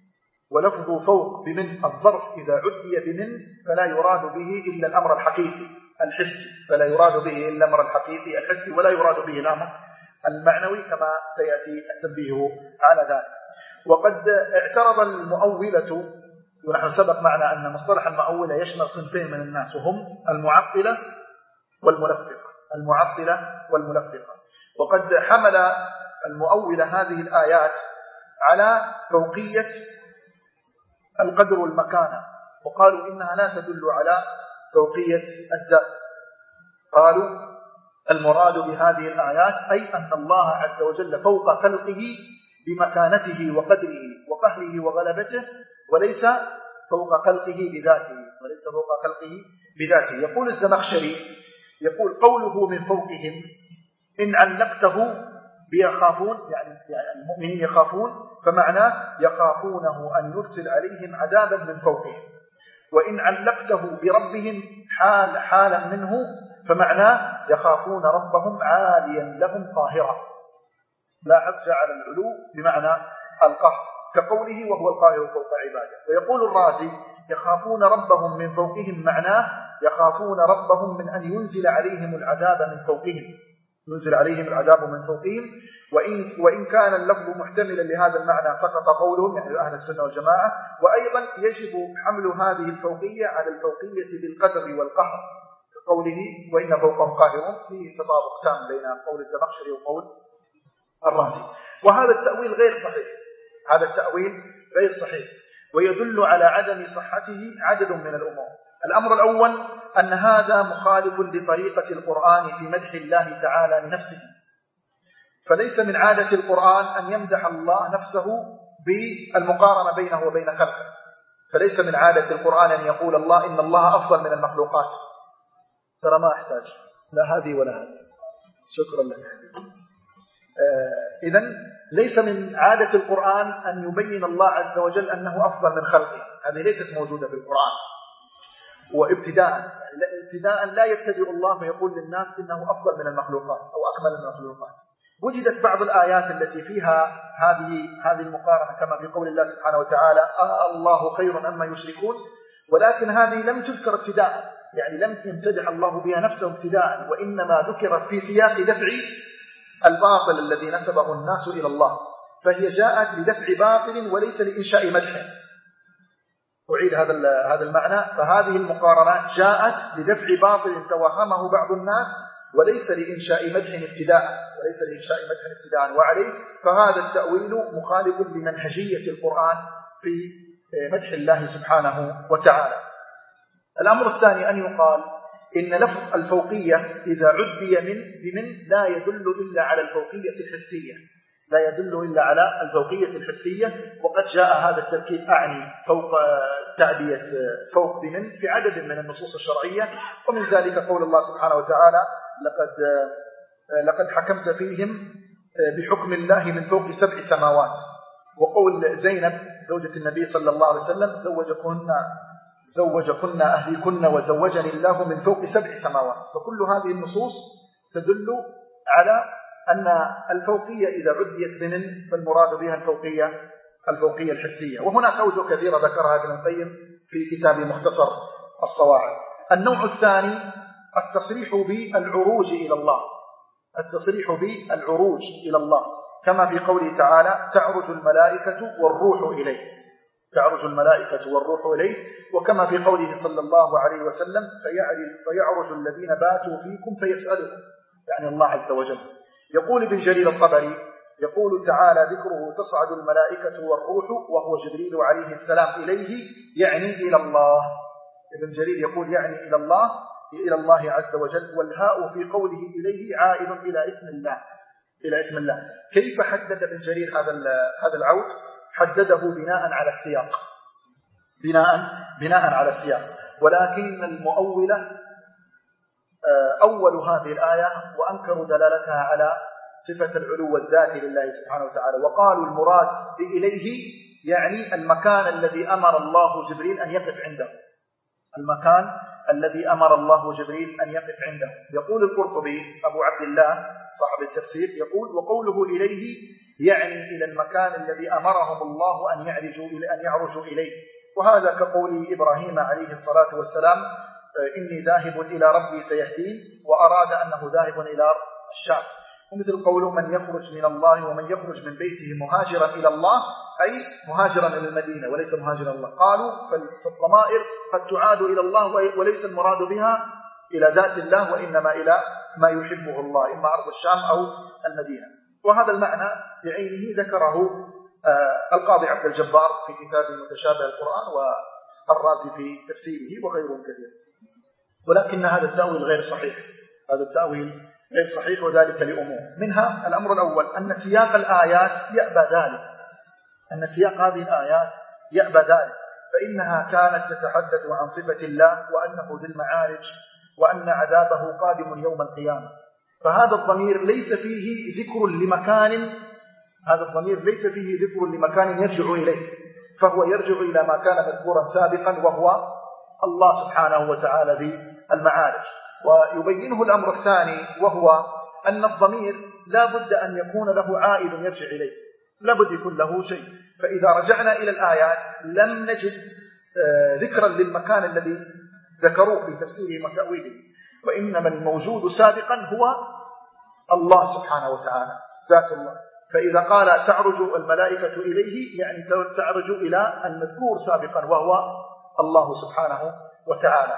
ولفظ فوق بمن الظرف إذا عدي بمن فلا يراد به إلا الأمر الحقيقي الحسي، فلا يراد به إلا الأمر الحقيقي الحسي ولا يراد به الأمر المعنوي كما سيأتي التنبيه على ذلك. وقد اعترض المؤولة، ونحن سبق معنا أن مصطلح المؤولة يشمل صنفين من الناس وهم المعطلة والملفقة، المعطلة والملفقة. وقد حمل المؤولة هذه الآيات على فوقية القدر والمكانة، وقالوا إنها لا تدل على فوقية الذات. قالوا المراد بهذه الآيات أي أن الله عز وجل فوق خلقه بمكانته وقدره وقهره وغلبته، وليس فوق خلقه بذاته وليس فوق خلقه بذاته. يقول الزمخشري يقول قوله من فوقهم إن علقته بيخافون، يعني المؤمنين يخافون، فمعناه يخافونه أن يرسل عليهم عذابا من فوقهم. وإن علقته بربهم حال حالا منه فمعناه يخافون ربهم عاليا لهم قاهرا. لاحظ جعل العلو بمعنى القهر كقوله وهو القاهر فوق عباده. ويقول الرازي يخافون ربهم من فوقهم معناه يخافون ربهم من أن ينزل عليهم العذاب من فوقهم ينزل عليهم العذاب من فوقهم وإن, وإن كان اللفظ محتملا لهذا المعنى سقط قولهم يعني أهل السنة والجماعة. وأيضا يجب حمل هذه الفوقية على الفوقية بالقدر والقهر كقوله وإن فوقهم قاهرون، في تطابق تام بين قول الزمخشري وقول الرازي. وهذا التأويل غير صحيح هذا التأويل غير صحيح ويدل على عدم صحته عدد من الأمور. الأمر الأول أن هذا مخالف لطريقة القرآن في مدح الله تعالى لنفسه، فليس من عادة القرآن أن يمدح الله نفسه بالمقارنة بينه وبين خلقه، فليس من عادة القرآن أن يقول الله إن الله أفضل من المخلوقات. ترى ما أحتاج لا هذه ولا هذه، شكرا لك. آه إذن ليس من عادة القرآن أن يبين الله عز وجل أنه أفضل من خلقه، هذه ليست موجودة في القرآن. وابتداء يعني ابتداء لا يبتدئ الله ويقول للناس إنه أفضل من المخلوقات أو أكمل من المخلوقات. وجدت بعض الآيات التي فيها هذه هذه المقارنة كما في قول الله سبحانه وتعالى آه الله خير أما يشركون، ولكن هذه لم تذكر ابتداء، يعني لم يمتدح الله بها نفسه ابتداء، وإنما ذكرت في سياق دفع الباطل الذي نسبه الناس إلى الله، فهي جاءت لدفع باطل وليس لإنشاء مدح. أعيد هذا هذا المعنى، فهذه المقارنة جاءت لدفع باطل توهمه بعض الناس وليس لإنشاء مدح ابتداء وليس لإنشاء مدح ابتداء وعليه فهذا التأويل مخالف لمنهجية القرآن في مدح الله سبحانه وتعالى. الأمر الثاني أن يقال إن لفظ الفوقية إذا عدي من بمن لا يدل إلا على الفوقية الحسية لا يدل إلا على الفوقية الحسية، وقد جاء هذا التركيب أعني فوق تعدية فوق بمن في عدد من النصوص الشرعية، ومن ذلك قول الله سبحانه وتعالى لقد لقد حكمت فيهم بحكم الله من فوق سبع سماوات، وقول زينب زوجة النبي صلى الله عليه وسلم زوجكن زوجكن أهليكن وزوجني الله من فوق سبع سماوات. فكل هذه النصوص تدل على أن الفوقية إذا عديت بمن فالمراد بها الفوقية الفوقية الحسية. وهناك أوجه كثيرة ذكرها ابن القيم في كتاب مختصر الصواعق. النوع الثاني التصريح بالعروج إلى الله التصريح بالعروج إلى الله كما في قوله تعالى تعرج الملائكة والروح إليه تعرج الملائكة والروح إليه، وكما في قوله صلى الله عليه وسلم فيعرج الذين باتوا فيكم فيسألهم، يعني الله عز وجل. يقول ابن جرير الطبري يقول تعالى ذكره تصعد الملائكة والروح وهو جبريل عليه السلام إليه، يعني إلى الله. ابن جرير يقول يعني إلى الله إلى الله عز وجل، والهاء في قوله إليه عائد إلى اسم الله إلى اسم الله. كيف حدد ابن جرير هذا هذا العود؟ حدده بناء على السياق بناء بناء على السياق ولكن المؤولة أول هذه الآية وأنكروا دلالتها على صفة العلو الذاتي لله سبحانه وتعالى، وقالوا المراد بإليه يعني المكان الذي أمر الله جبريل أن يقف عنده المكان الذي أمر الله جبريل أن يقف عنده. يقول القرطبي أبو عبد الله صاحب التفسير يقول وقوله إليه يعني إلى المكان الذي أمرهم الله أن يعرجوا إلى أن يعرجوا إليه، وهذا كقول إبراهيم عليه الصلاة والسلام إني ذاهب إلى ربي سيهدين، وأراد أنه ذاهب إلى الشام. ومثل قوله من يخرج من الله ومن يخرج من بيته مهاجرا إلى الله أي مهاجرا إلى المدينة وليس مهاجرا إلى الله. قالوا فالضمائر قد تعاد إلى الله وليس المراد بها إلى ذات الله وإنما إلى ما يحبه الله، إما أرض الشام أو المدينة. وهذا المعنى بعينه ذكره آه القاضي عبد الجبار في كتابه متشابه القرآن والرازي في تفسيره وغيرهم كثير، ولكن هذا التأويل غير صحيح هذا التأويل غير صحيح وذلك لأمور. منها الأمر الأول أن سياق الآيات يأبى ذلك أن سياق هذه الآيات يأبى ذلك فإنها كانت تتحدث عن صفة الله وأنه ذي المعارج وأن عذابه قادم يوم القيامة، فهذا الضمير ليس فيه ذكر لمكان هذا الضمير ليس فيه ذكر لمكان يرجع إليه، فهو يرجع إلى ما كان مذكورا سابقا وهو الله سبحانه وتعالى ذي المعارج. ويبينه الأمر الثاني وهو أن الضمير لا بد أن يكون له عائد يرجع إليه، لا بد يكون له شيء. فإذا رجعنا إلى الآيات لم نجد ذكرا للمكان الذي ذكروه في تفسيرهم وتأويله، وإنما الموجود سابقا هو الله سبحانه وتعالى ذات الله. فإذا قال تعرج الملائكة إليه يعني تعرج إلى المذكور سابقا وهو الله سبحانه وتعالى.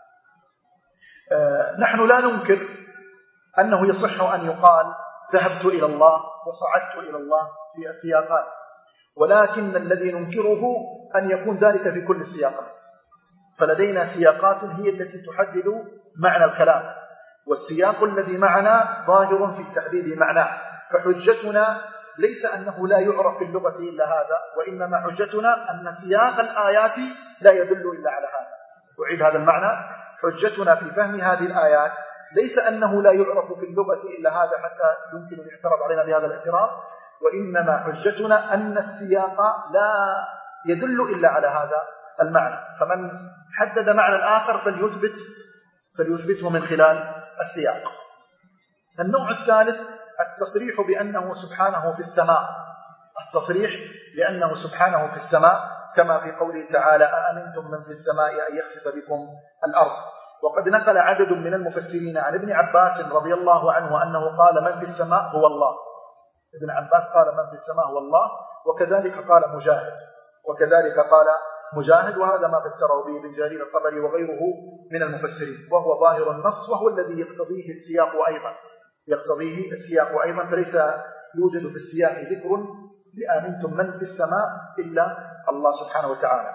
آه نحن لا ننكر أنه يصح أن يقال ذهبت إلى الله وصعدت إلى الله في السياقات، ولكن الذي ننكره أن يكون ذلك في كل السياقات. فلدينا سياقات هي التي تحدد معنى الكلام، والسياق الذي معنا ظاهر في تحديد معناه، فحجتنا ليس أنه لا يعرف في اللغة إلا هذا، وإنما حجتنا أن سياق الآيات لا يدل إلا على هذا. أعيد هذا المعنى، حجتنا في فهم هذه الآيات ليس أنه لا يعرف في اللغة إلا هذا حتى يمكن أن يعترض علينا بهذا الاعتراض، وإنما حجتنا أن السياق لا يدل إلا على هذا المعنى، فمن حدد معنى الآخر فليثبت فليثبته من خلال السياق. النوع الثالث التصريح بأنه سبحانه في السماء، التصريح بأنه سبحانه في السماء كما في قوله تعالى أأمنتم من في السماء أن يخسف بكم الأرض. وقد نقل عدد من المفسرين عن ابن عباس رضي الله عنه أنه قال من في السماء هو الله. ابن عباس قال من في السماء هو الله، وكذلك قال مجاهد وكذلك قال مجاهد وهذا ما فسره به ابن جرير الطبري وغيره من المفسرين، وهو ظاهر النص وهو الذي يقتضيه السياق أيضا يقتضيه السياق أيضا فليس يوجد في السياق ذكر لآمنتم من في السماء إلا الله سبحانه وتعالى.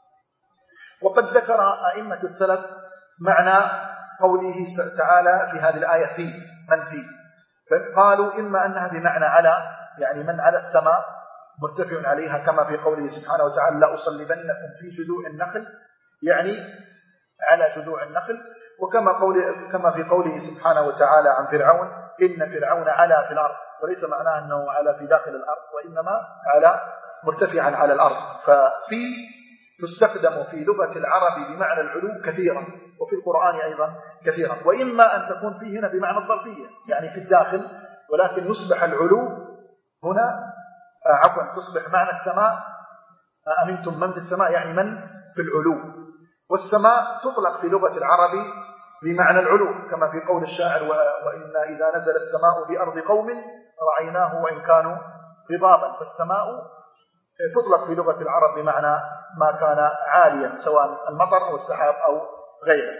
وقد ذكر أئمة السلف معنى قوله تعالى في هذه الآية في من في، فقالوا إما أنها بمعنى على، يعني من على السماء مرتفع عليها كما في قوله سبحانه وتعالى لأصلبنكم في جذوع النخل، يعني على جذوع النخل، وكما قول كما في قوله سبحانه وتعالى عن فرعون إن فرعون علا في الأرض، وليس معناه أنه على في داخل الأرض وإنما على مرتفعا على الأرض. ففي تستخدم في لغة العرب بمعنى العلو كثيرا، وفي القرآن أيضا كثيرا، وإما أن تكون فيه هنا بمعنى الظرفية يعني في الداخل، ولكن يصبح العلو هنا عفوا تصبح معنى السماء أأمنتم من في السماء يعني من في العلو. والسماء تطلق في لغة العرب بمعنى العلو كما في قول الشاعر وإنا إذا نزل السماء بأرض قوم رأيناه وإن كانوا غضابا. فالسماء تطلق في لغة العرب بمعنى ما كان عاليا سواء المطر أو السحاب أو غيره.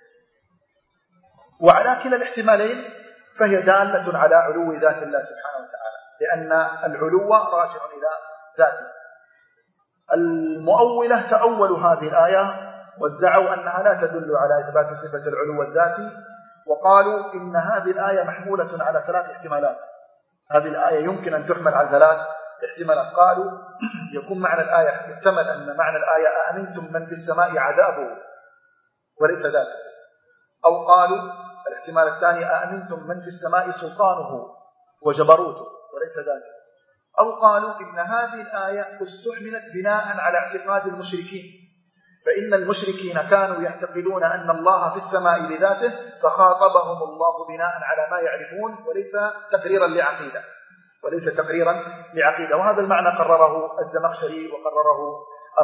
وعلى كلا الاحتمالين فهي دالة على علو ذات الله سبحانه وتعالى، لأن العلو راجع إلى ذاته. المؤولة تأولوا هذه الآية وادعوا أنها لا تدل على إثبات صفة العلو الذاتي، وقالوا إن هذه الآية محمولة على ثلاث احتمالات. هذه الآية يمكن أن تحمل على ثلاث احتمالات. قالوا يكون معنى الآية يحتمل أن معنى الآية أأمنتم من في السماء عذابه وليس ذاته، أو قالوا الاحتمال الثاني أأمنتم من في السماء سلطانه وجبروته وليس ذاته، أو قالوا إن هذه الآية استحملت بناء على اعتقاد المشركين، فإن المشركين كانوا يعتقدون أن الله في السماء لذاته فخاطبهم الله بناء على ما يعرفون وليس تقريرا لعقيدة وليس تقريرا لعقيدة. وهذا المعنى قرره الزمخشري وقرره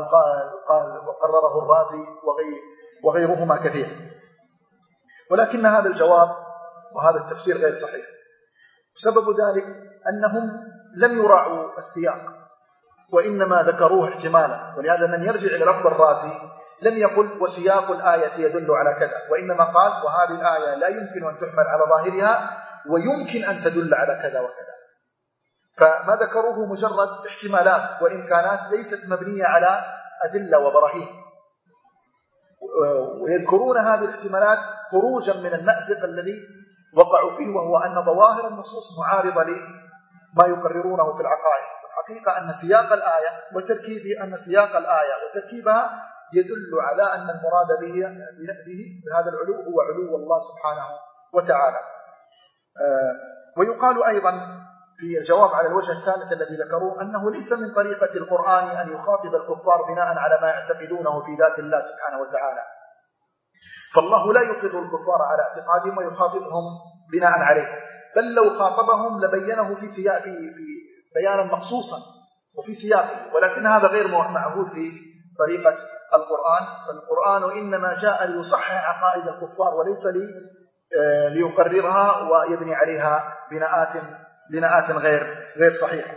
وقرره الرازي وغيرهما كثير، ولكن هذا الجواب وهذا التفسير غير صحيح. سبب ذلك أنهم لم يراعوا السياق وإنما ذكروه احتمالا، ولهذا من يرجع إلى لفظ الرازي لم يقل وسياق الآية يدل على كذا، وإنما قال وهذه الآية لا يمكن أن تحمل على ظاهرها ويمكن أن تدل على كذا وكذا. فما ذكروه مجرد احتمالات وإن كانت ليست مبنية على أدلة وبراهين، ويذكرون هذه الاحتمالات خروجا من المأزق الذي وقعوا فيه، وهو أن ظواهر النصوص معارضة لما يقررونه في العقائد. الحقيقة أن سياق الآية وتركيب أن سياق الآية وتركيبها يدل على أن المراد به بهذا العلو هو علو الله سبحانه وتعالى. ويقال أيضا في الجواب على الوجه الثالث الذي ذكروه أنه ليس من طريقة القرآن أن يخاطب الكفار بناء على ما يعتقدونه في ذات الله سبحانه وتعالى، فالله لا يقر الكفار على اعتقادهم ويخاطبهم بناء عليه، بل لو خاطبهم لبينه في سياق في في بيانا مخصوصا وفي سياقه، ولكن هذا غير معهود في طريقة القرآن، فالقرآن إنما جاء ليصحح عقائد الكفار وليس لي ليقررها ويبني عليها بناءات بناءات غير غير صحيحة.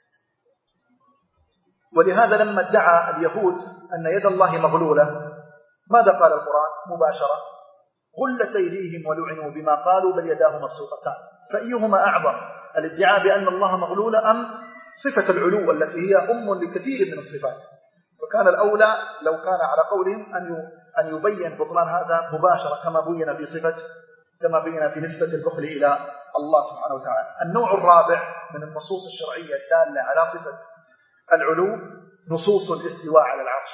ولهذا لما ادعى اليهود أن يد الله مغلولة ماذا قال القرآن مباشرة؟ غلت أيديهم ولعنوا بما قالوا بل يداه مبسوطتان. فأيهما أعظم، الادعاء بأن الله مغلولة أم صفة العلو التي هي أم لكثير من الصفات؟ وكان الأولى لو كان على قولهم أن أن يبين بطلان هذا مباشرة كما بين في صفة كما بين في نسبة البخل إلى الله سبحانه وتعالى. النوع الرابع من النصوص الشرعية الدالة على صفة العلو نصوص الاستواء على العرش.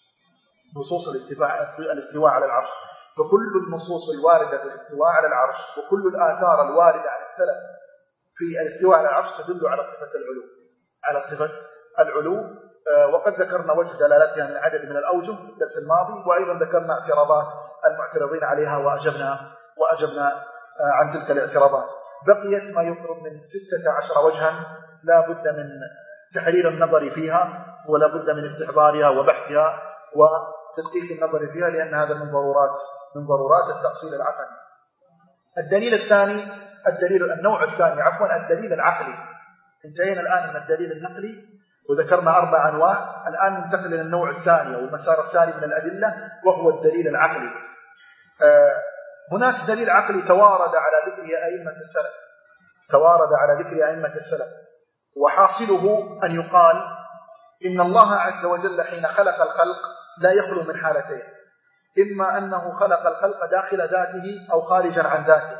نصوص الاستواء الاستواء على العرش، فكل النصوص الواردة في الاستواء على العرش وكل الآثار الواردة عن السلف في الاستواء على العرش تدل على صفة العلو على صفة العلو. وقد ذكرنا وجه دلالتها من عدد من الأوجه في الدرس الماضي، وأيضا ذكرنا اعتراضات المعترضين عليها وأجبنا وأجبنا عن تلك الاعتراضات. بقيت ما يقرب من ستة عشر وجها لا بد من تحرير النظر فيها ولا بد من استحضارها وبحثها وتدقيق النظر فيها، لأن هذا من ضرورات من ضرورات التأصيل العقلي. الدليل الثاني الدليل النوع الثاني عفوا الدليل العقلي. انتهينا الآن من الدليل النقلي وذكرنا أربع أنواع، الآن ننتقل إلى النوع الثاني والمسار الثاني من الأدلة وهو الدليل العقلي. آه هناك دليل عقلي توارد على ذكر أئمة السلف توارد على ذكر أئمة السلف وحاصله أن يقال إن الله عز وجل حين خلق الخلق لا يخلو من حالتين، إما أنه خلق الخلق داخل ذاته أو خارجا عن ذاته.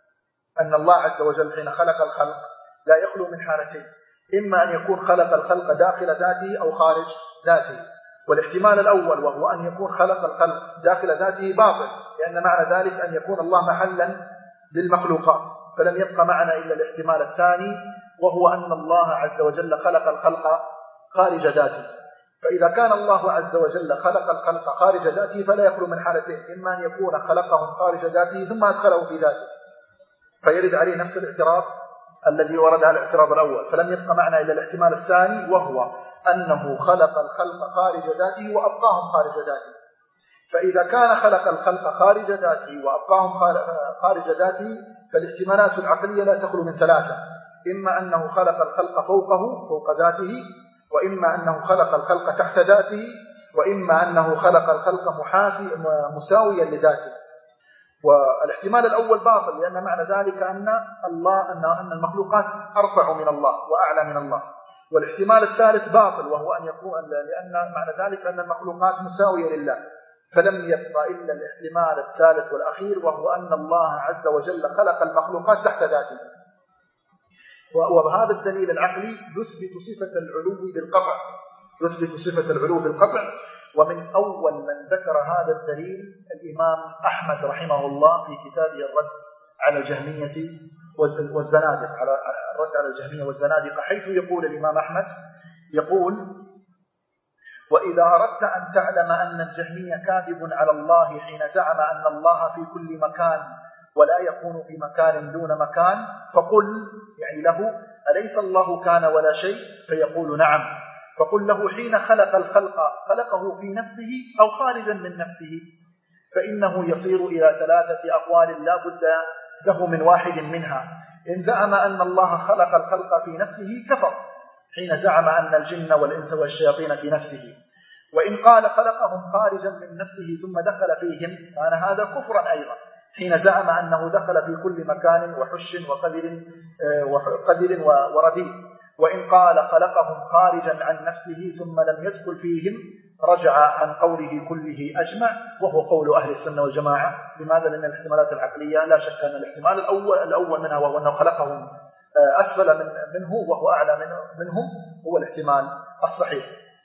أن الله عز وجل حين خلق الخلق لا يخلو من حالتين، إما أن يكون خلق الخلق داخل ذاته أو خارج ذاته. والاحتمال الأول وهو أن يكون خلق الخلق داخل ذاته باطل، لأن معنى ذلك أن يكون الله محلا للمخلوقات، فلم يبقى معنا إلا الاحتمال الثاني وهو أن الله عز وجل خلق الخلق خارج ذاته. فإذا كان الله عز وجل خلق الخلق خارج ذاته فلا يخلو من حالتين، إما أن يكون خلقهم خارج ذاته ثم أدخله في ذاته فيرد عليه نفس الاعتراض الذي ورد على الاعتراض الأول، فلم يبقى معنا إلا الاحتمال الثاني وهو أنه خلق الخلق خارج ذاته وأبقاهم خارج ذاته. فإذا كان خلق الخلق خارج ذاته وأبقاهم خارج ذاته فالاحتمالات العقلية لا تخلو من ثلاثة، إما أنه خلق الخلق فوقه فوق ذاته، وإما أنه خلق الخلق تحت ذاته، وإما أنه خلق الخلق محاذي مساويا لذاته. والاحتمال الأول باطل، لأن معنى ذلك أن الله أن المخلوقات أرفع من الله وأعلى من الله. والاحتمال الثالث باطل وهو أن يكون لأن معنى ذلك أن المخلوقات مساوية لله، فلم يبقى إلا الاحتمال الثالث والأخير وهو أن الله عز وجل خلق المخلوقات تحت ذاته. وبهذا الدليل العقلي يثبت صفة العلو بالقطع يثبت صفة العلو بالقطع ومن أول من ذكر هذا الدليل الإمام أحمد رحمه الله في كتابه الرد على الجهمية والزنادقة على الرد على الجهمية والزنادقة، حيث يقول الإمام أحمد يقول: وإذا أردت أن تعلم أن الجهمية كاذب على الله حين زعم أن الله في كل مكان ولا يكون في مكان دون مكان، فقل يعني له: أليس الله كان ولا شيء؟ فيقول: نعم. فقل له: حين خلق الخلق خلقه في نفسه أو خارجا من نفسه؟ فإنه يصير إلى ثلاثة أقوال لا بد له من واحد منها. إن زعم أن الله خلق الخلق في نفسه كفر حين زعم أن الجن والإنس والشياطين في نفسه، وإن قال خلقهم خارجا من نفسه ثم دخل فيهم كان هذا كفرا أيضا حين زعم أنه دخل في كل مكان وحش وقدر وقدر ورديء، وإن قال خلقهم خارجا عن نفسه ثم لم يدخل فيهم رجع عن قوله كله أجمع، وهو قول أهل السنة والجماعة. لماذا؟ لأن الاحتمالات العقلية لا شك أن الاحتمال الأول, الأول منها وهو أنه خلقهم أسفل من منه وهو أعلى منهم هو الاحتمال الصحيح.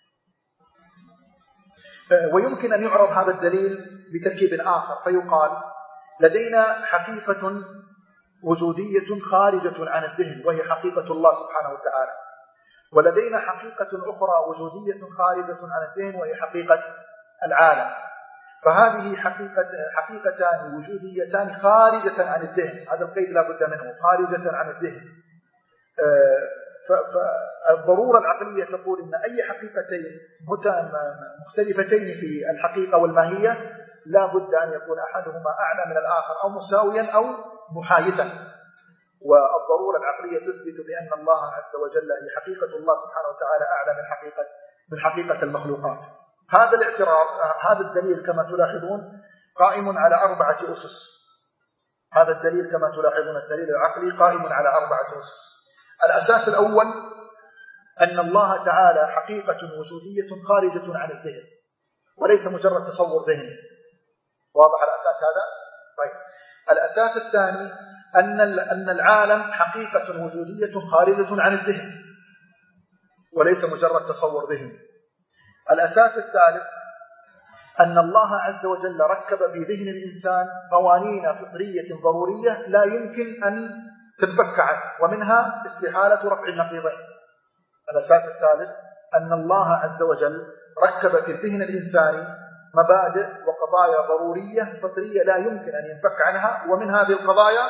ويمكن أن يعرض هذا الدليل بتركيب آخر فيقال: لدينا حقيقة وجودية خارجة عن الذهن وهي حقيقة الله سبحانه وتعالى، ولدينا حقيقة أخرى وجودية خارجة عن الذهن وهي حقيقة العالم. فهذه حقيقة حقيقتان وجوديتان خارجة عن الذهن، هذا القيد لا بد منه، خارجة عن الذهن. فالضرورة العقلية تقول إن أي حقيقتين مختلفتين في الحقيقة والماهية لا بد أن يكون أحدهما أعلى من الآخر أو مساويا أو محايدا. والضرورة العقلية تثبت بأن الله عز وجل هي حقيقة الله سبحانه وتعالى أعلى من حقيقة من حقيقة المخلوقات. هذا الاعتراف، هذا الدليل كما تلاحظون قائم على أربعة أسس. هذا الدليل كما تلاحظون الدليل العقلي قائم على أربعة أسس. الأساس الأول أن الله تعالى حقيقة وجودية خارجة عن الذهن وليس مجرد تصور ذهني. واضح الأساس هذا؟ طيب. الأساس الثاني أن أن العالم حقيقة وجودية خارجة عن الذهن وليس مجرد تصور ذهني. الأساس الثالث أن الله عز وجل ركب في ذهن الإنسان قوانين فطرية ضرورية لا يمكن أن تنفك عنه، ومنها استحالة رفع النقيضين. الأساس الثالث أن الله عز وجل ركب في الذهن الإنساني مبادئ وقضايا ضرورية فطرية لا يمكن أن ينفك عنها، ومن هذه القضايا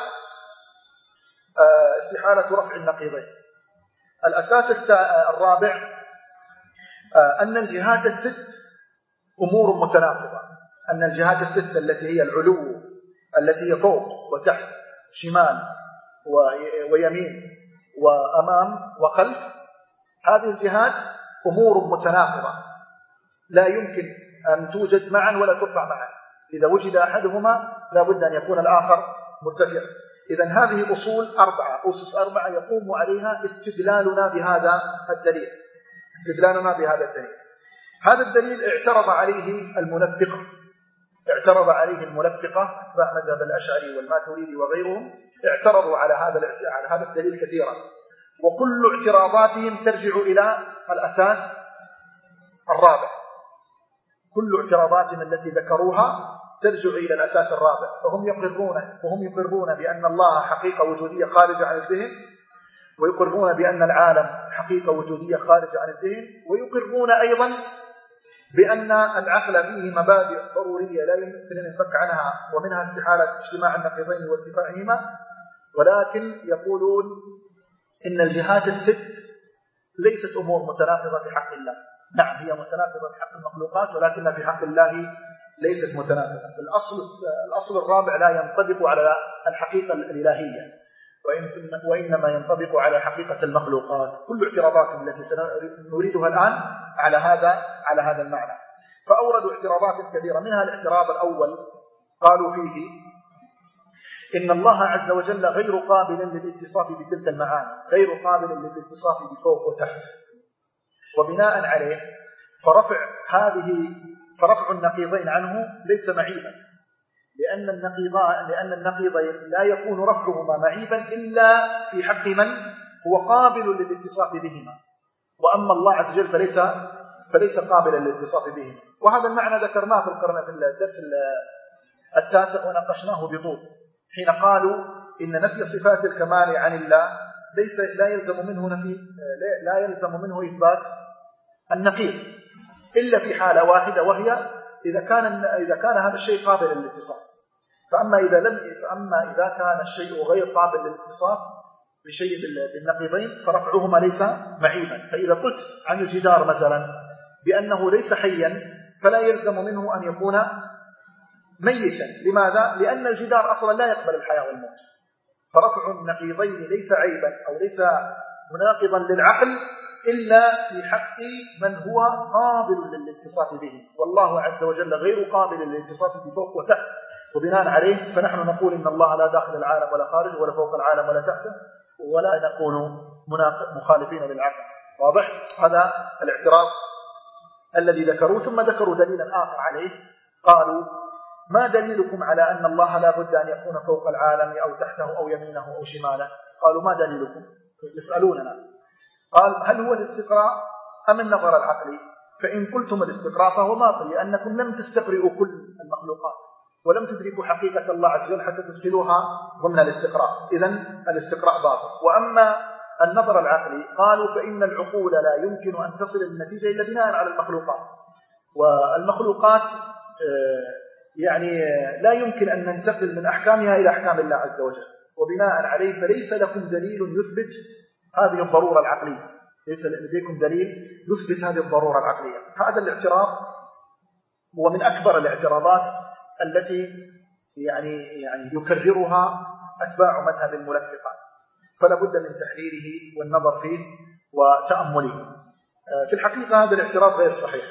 استحالة رفع النقيضين. الأساس الرابع أن الجهات الست أمور متناقضة، أن الجهات الست التي هي العلو التي هي فوق وتحت شمال ويمين وأمام وخلف، هذه الجهات أمور متناقضة لا يمكن أن توجد معا ولا ترفع معا. إذا وجد أحدهما لا بد أن يكون الآخر مرتفعا. إذن هذه أصول أربعة، أسس أربعة يقوم عليها استدلالنا بهذا الدليل استدلالنا بهذا الدليل. هذا الدليل اعترض عليه المنفقة اعترض عليه المنفقة أتباع مذهب الأشعري والماتريدي وغيرهم، اعترضوا على هذا على هذا الدليل كثيرا، وكل اعتراضاتهم ترجع إلى الأساس الرابع. كل اعتراضاتهم التي ذكروها ترجع إلى الأساس الرابع. فهم يقرون فهم يقرون بأن الله حقيقة وجودية خارجة عن الذهن، ويقرون بأن العالم حقيقة وجودية خارجة عن الذهن، ويقرون أيضا بأن العقل فيه مبادئ ضرورية لا يمكن أن ينفك عنها، ومنها استحالة اجتماع النقيضين وارتفاعهما. ولكن يقولون إن الجهات الست ليست أمور متناقضة في حق الله. نعم هي متناقضة في حق المخلوقات، ولكنها في حق الله ليست متناقضة. الأصل الأصل الرابع لا ينطبق على الحقيقة الإلهية، وإنما ينطبق على حقيقة المخلوقات. كل اعتراضات التي سنريدها الآن على هذا على هذا المعنى. فأوردوا اعتراضات كثيرة، منها الاعتراض الأول قالوا فيه إن الله عز وجل غير قابل للاتصاف بتلك المعاني، غير قابل للاتصاف بفوق وتحت، وبناء عليه فرفع هذه فرفع النقيضين عنه ليس معيبا، لأن النقيضان لأن النقيضين لا يكون رفعهما معيبا إلا في حق من هو قابل للاتصاف بهما، وأما الله عز وجل فليس فليس قابلا للاتصاف بهما. وهذا المعنى ذكرناه في القرن في الدرس التاسع وناقشناه بطول، حين قالوا إن نفي صفات الكمال عن الله ليس لا يلزم منه نفي لا يلزم منه إثبات النقيض إلا في حالة واحدة، وهي إذا كان إذا كان هذا الشيء قابل للاتصاف. فأما إذا لم فأما إذا كان الشيء غير قابل للاتصاف بشيء بالنقيضين فرفعهما ليس معيبا. فإذا قلت عن الجدار مثلا بأنه ليس حيا فلا يلزم منه أن يكون ميتا. لماذا؟ لأن الجدار أصلا لا يقبل الحياة والموت. فرفع النقيضين ليس عيبا أو ليس مناقضا للعقل إلا في حق من هو قابل للاتصاف به، والله عز وجل غير قابل للاتصاف بفوق وتحت. وبناء عليه فنحن نقول إن الله لا داخل العالم ولا خارج ولا فوق العالم ولا تحته، ولا نكون مخالفين للعقل. واضح؟ هذا الاعتراض الذي ذكروه. ثم ذكروا دليلا آخر عليه، قالوا ما دليلكم على أن الله لا بد أن يكون فوق العالم أو تحته أو يمينه أو شماله؟ قالوا ما دليلكم؟ يسألوننا. قال هل هو الاستقراء أم النظر العقلي؟ فإن قلتم الاستقراء فهو باطل، لأنكم لم تستقرئوا كل المخلوقات ولم تدركوا حقيقة الله عز وجل حتى تدخلوها ضمن الاستقراء، إذن الاستقراء باطل. وأما النظر العقلي قالوا فإن العقول لا يمكن أن تصل النتيجة إلا بناء على المخلوقات، والمخلوقات يعني لا يمكن أن ننتقل من أحكامها إلى أحكام الله عز وجل، وبناء عليه فليس لكم دليل يثبت هذه الضرورة العقلية، ليس لديكم دليل يثبت هذه الضرورة العقلية. هذا الاعتراض هو من أكبر الاعتراضات التي يعني يعني يكررها أتباع مذهب الملفقة، فلا بد من تحريره والنظر فيه وتأمله. في الحقيقة هذا الاعتراض غير صحيح،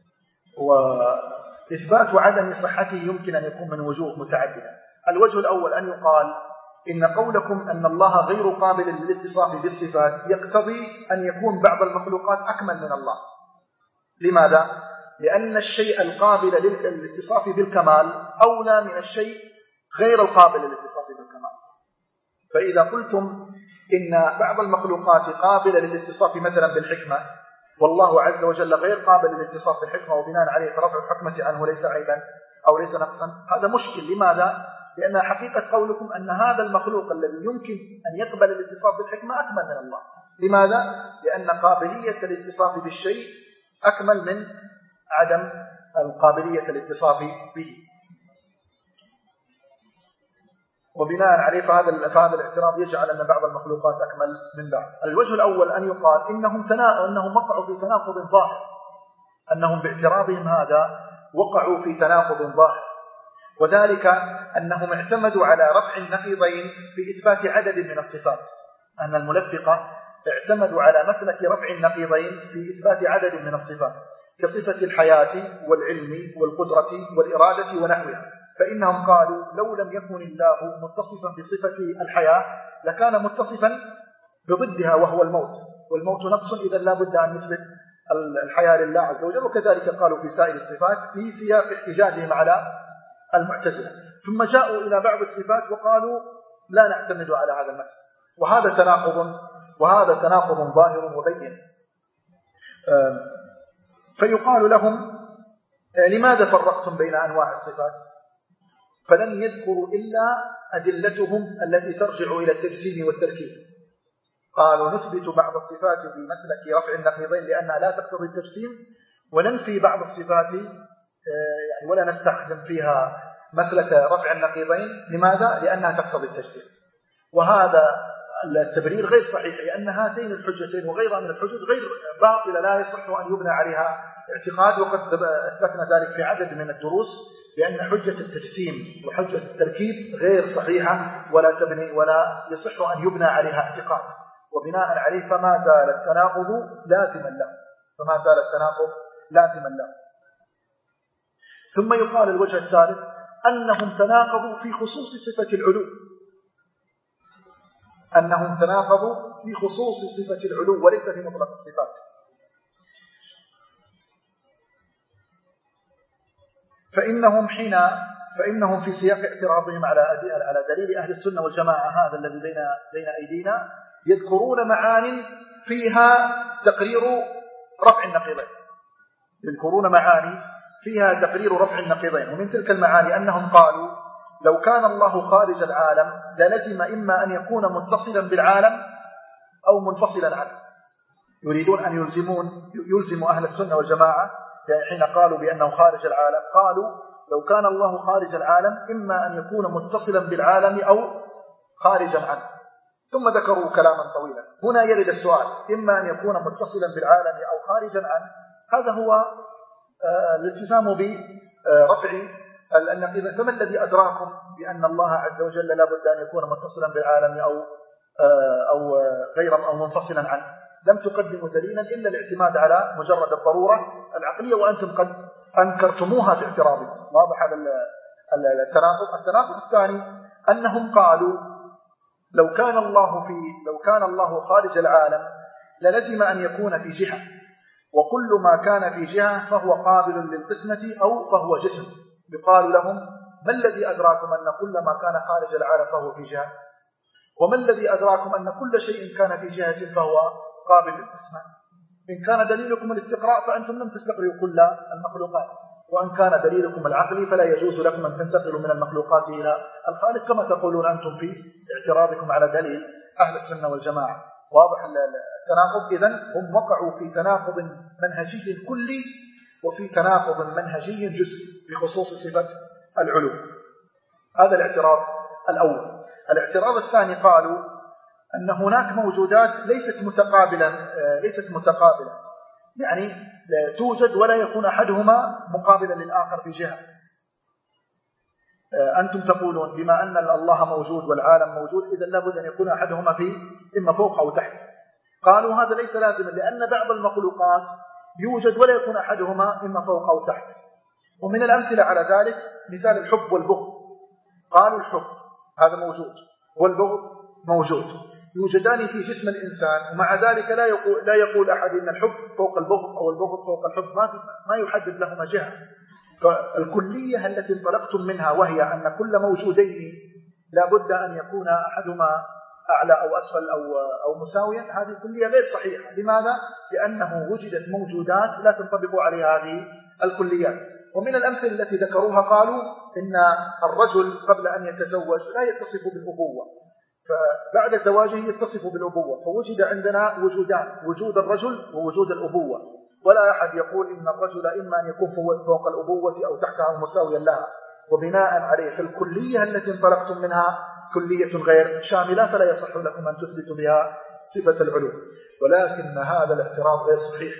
وإثبات عدم صحته يمكن أن يكون من وجوه متعددة. الوجه الأول أن يقال إن قولكم أن الله غير قابل للاتصاف بالصفات يقتضي أن يكون بعض المخلوقات أكمل من الله. لماذا؟ لأن الشيء القابل للاتصاف بالكمال أولى من الشيء غير القابل للاتصاف بالكمال. فإذا قلتم إن بعض المخلوقات قابلة للاتصاف مثلا بالحكمة، والله عز وجل غير قابل للاتصاف بالحكمة، وبناء عليه فرفع الحكمة عنه ليس عيبا أو ليس نقصا، هذا مشكل. لماذا؟ لأن حقيقة قولكم أن هذا المخلوق الذي يمكن أن يقبل الاتصاف بالحكمة أكمل من الله. لماذا؟ لأن قابلية الاتصاف بالشيء أكمل من عدم القابلية الاتصاف به. وبناء عليه فهذا فهذا الاعتراض يجعل أن بعض المخلوقات أكمل من بعض. الوجه الأول أن يقال إنهم تنا... أنهم وقعوا في تناقض ظاهر، أنهم باعتراضهم هذا وقعوا في تناقض ظاهر، وذلك أنهم اعتمدوا على رفع النقيضين في إثبات عدد من الصفات. أن الملفقة اعتمدوا على مسلك رفع النقيضين في إثبات عدد من الصفات كصفة الحياة والعلم والقدرة والإرادة ونحوها. فإنهم قالوا لو لم يكن الله متصفا بصفة الحياة لكان متصفا بضدها وهو الموت، والموت نقص، إذا لا بد أن نثبت الحياة لله عز وجل. وكذلك قالوا في سائر الصفات في سياق احتجاجهم على المعتزلة. ثم جاءوا إلى بعض الصفات وقالوا لا نعتمد على هذا المسلك، وهذا تناقض وهذا تناقض ظاهر وبين. فيقال لهم لماذا فرقتم بين أنواع الصفات؟ فلم يذكروا إلا أدلتهم التي ترجع إلى التجسيم والتركيب. قالوا نثبت بعض الصفات بمسلك رفع النقيضين لأنها لا تقتضي التجسيم، وننفي بعض الصفات يعني ولا نستخدم فيها مسلك رفع النقيضين. لماذا؟ لأنها تقتضي التجسيم. وهذا التبرير غير صحيح، لأن هاتين الحجتين وغيرها من الحجج غير باطلة لا يصح أن يبنى عليها اعتقاد. وقد أثبتنا ذلك في عدد من الدروس بأن حجة التجسيم وحجة التركيب غير صحيحة ولا تبني ولا يصح أن يبنى عليها اعتقاد، وبناء عليه فما زال التناقض لازما له فما زال التناقض لازما له. ثم يقال الوجه الثالث أنهم تناقضوا في خصوص صفة العلو أنهم تناقضوا في خصوص صفة العلو وليس في مطلق الصفات. فإنهم حين فإنهم في سياق اعتراضهم على على دليل أهل السنة والجماعة هذا الذي بين بين أيدينا يذكرون معان فيها تقرير رفع النقيضين يذكرون معاني فيها تقرير رفع النقيضين ومن تلك المعاني أنهم قالوا لو كان الله خارج العالم للزم إما أن يكون متصلا بالعالم أو منفصلا عنه. يريدون أن يلزمون يلزموا أهل السنة والجماعة حين قالوا بأنه خارج العالم، قالوا لو كان الله خارج العالم إما أن يكون متصلا بالعالم أو خارجا عنه. ثم ذكروا كلاما طويلا. هنا يرد السؤال إما أن يكون متصلا بالعالم أو خارجا عنه، هذا هو الالتزام برفع النقيضين. فما الذي أدراكم بأن الله عز وجل لا بد أن يكون متصلا بالعالم أو أو غيرا أو منفصلا عنه؟ لم تقدموا دليلا إلا الاعتماد على مجرد الضرورة العقلية، وأنتم قد أنكرتموها في اعتراضكم. واضح هذا التناقض. التناقض الثاني أنهم قالوا لو كان الله في لو كان الله خارج العالم للزم أن يكون في جهة، وكل ما كان في جهة فهو قابل للقسمة أو فهو جسم. يقال لهم ما الذي أدراكم أن كل ما كان خارج العالم فهو في جهة؟ وما الذي أدراكم أن كل شيء كان في جهة فهو قابل للقسمة؟ إن كان دليلكم الاستقراء فأنتم لم تستقرئوا كل المخلوقات، وإن كان دليلكم العقلي فلا يجوز لكم أن تنتقلوا من المخلوقات إلى الخالق كما تقولون أنتم في اعتراضكم على دليل أهل السنة والجماعة. واضح التناقض. إذن هم وقعوا في تناقض منهجي كلي وفي تناقض منهجي جزئي بخصوص صفة العلو. هذا الاعتراض الأول. الاعتراض الثاني قالوا أن هناك موجودات ليست متقابلة ليست متقابلة يعني توجد ولا يكون أحدهما مقابلا للآخر في جهة. أنتم تقولون بما أن الله موجود والعالم موجود إذا لابد أن يكون أحدهما في إما فوق أو تحت. قالوا هذا ليس لازما لأن بعض المخلوقات يوجد ولا يكون أحدهما إما فوق أو تحت. ومن الأمثلة على ذلك مثال الحب والبغض. قالوا الحب هذا موجود والبغض موجود يوجدان في جسم الإنسان ومع ذلك لا يقول, لا يقول أحد إن الحب فوق البغض أو البغض فوق الحب ما, ما يحدد لهما جهة. فالكلية التي انطلقتم منها وهي أن كل موجودين لا بد أن يكون أحدهما أعلى أو أسفل أو, أو مساويا هذه الكلية غير صحيحة. لماذا؟ لأنه وجدت موجودات لا تنطبق عليها هذه الكليات. ومن الأمثلة التي ذكروها قالوا إن الرجل قبل أن يتزوج لا يتصف بالأبوة فبعد زواجه يتصف بالأبوة فوجد عندنا وجودان وجود الرجل ووجود الأبوة ولا أحد يقول إن الرجل إما أن يكون فوق الأبوة أو تحتها أو مساويا لها. وبناء عليه في الكلية التي انطلقتم منها كلية غير شاملة فلا يصح لكم أن تثبتوا بها صفة العلو. ولكن هذا الاعتراض غير صحيح.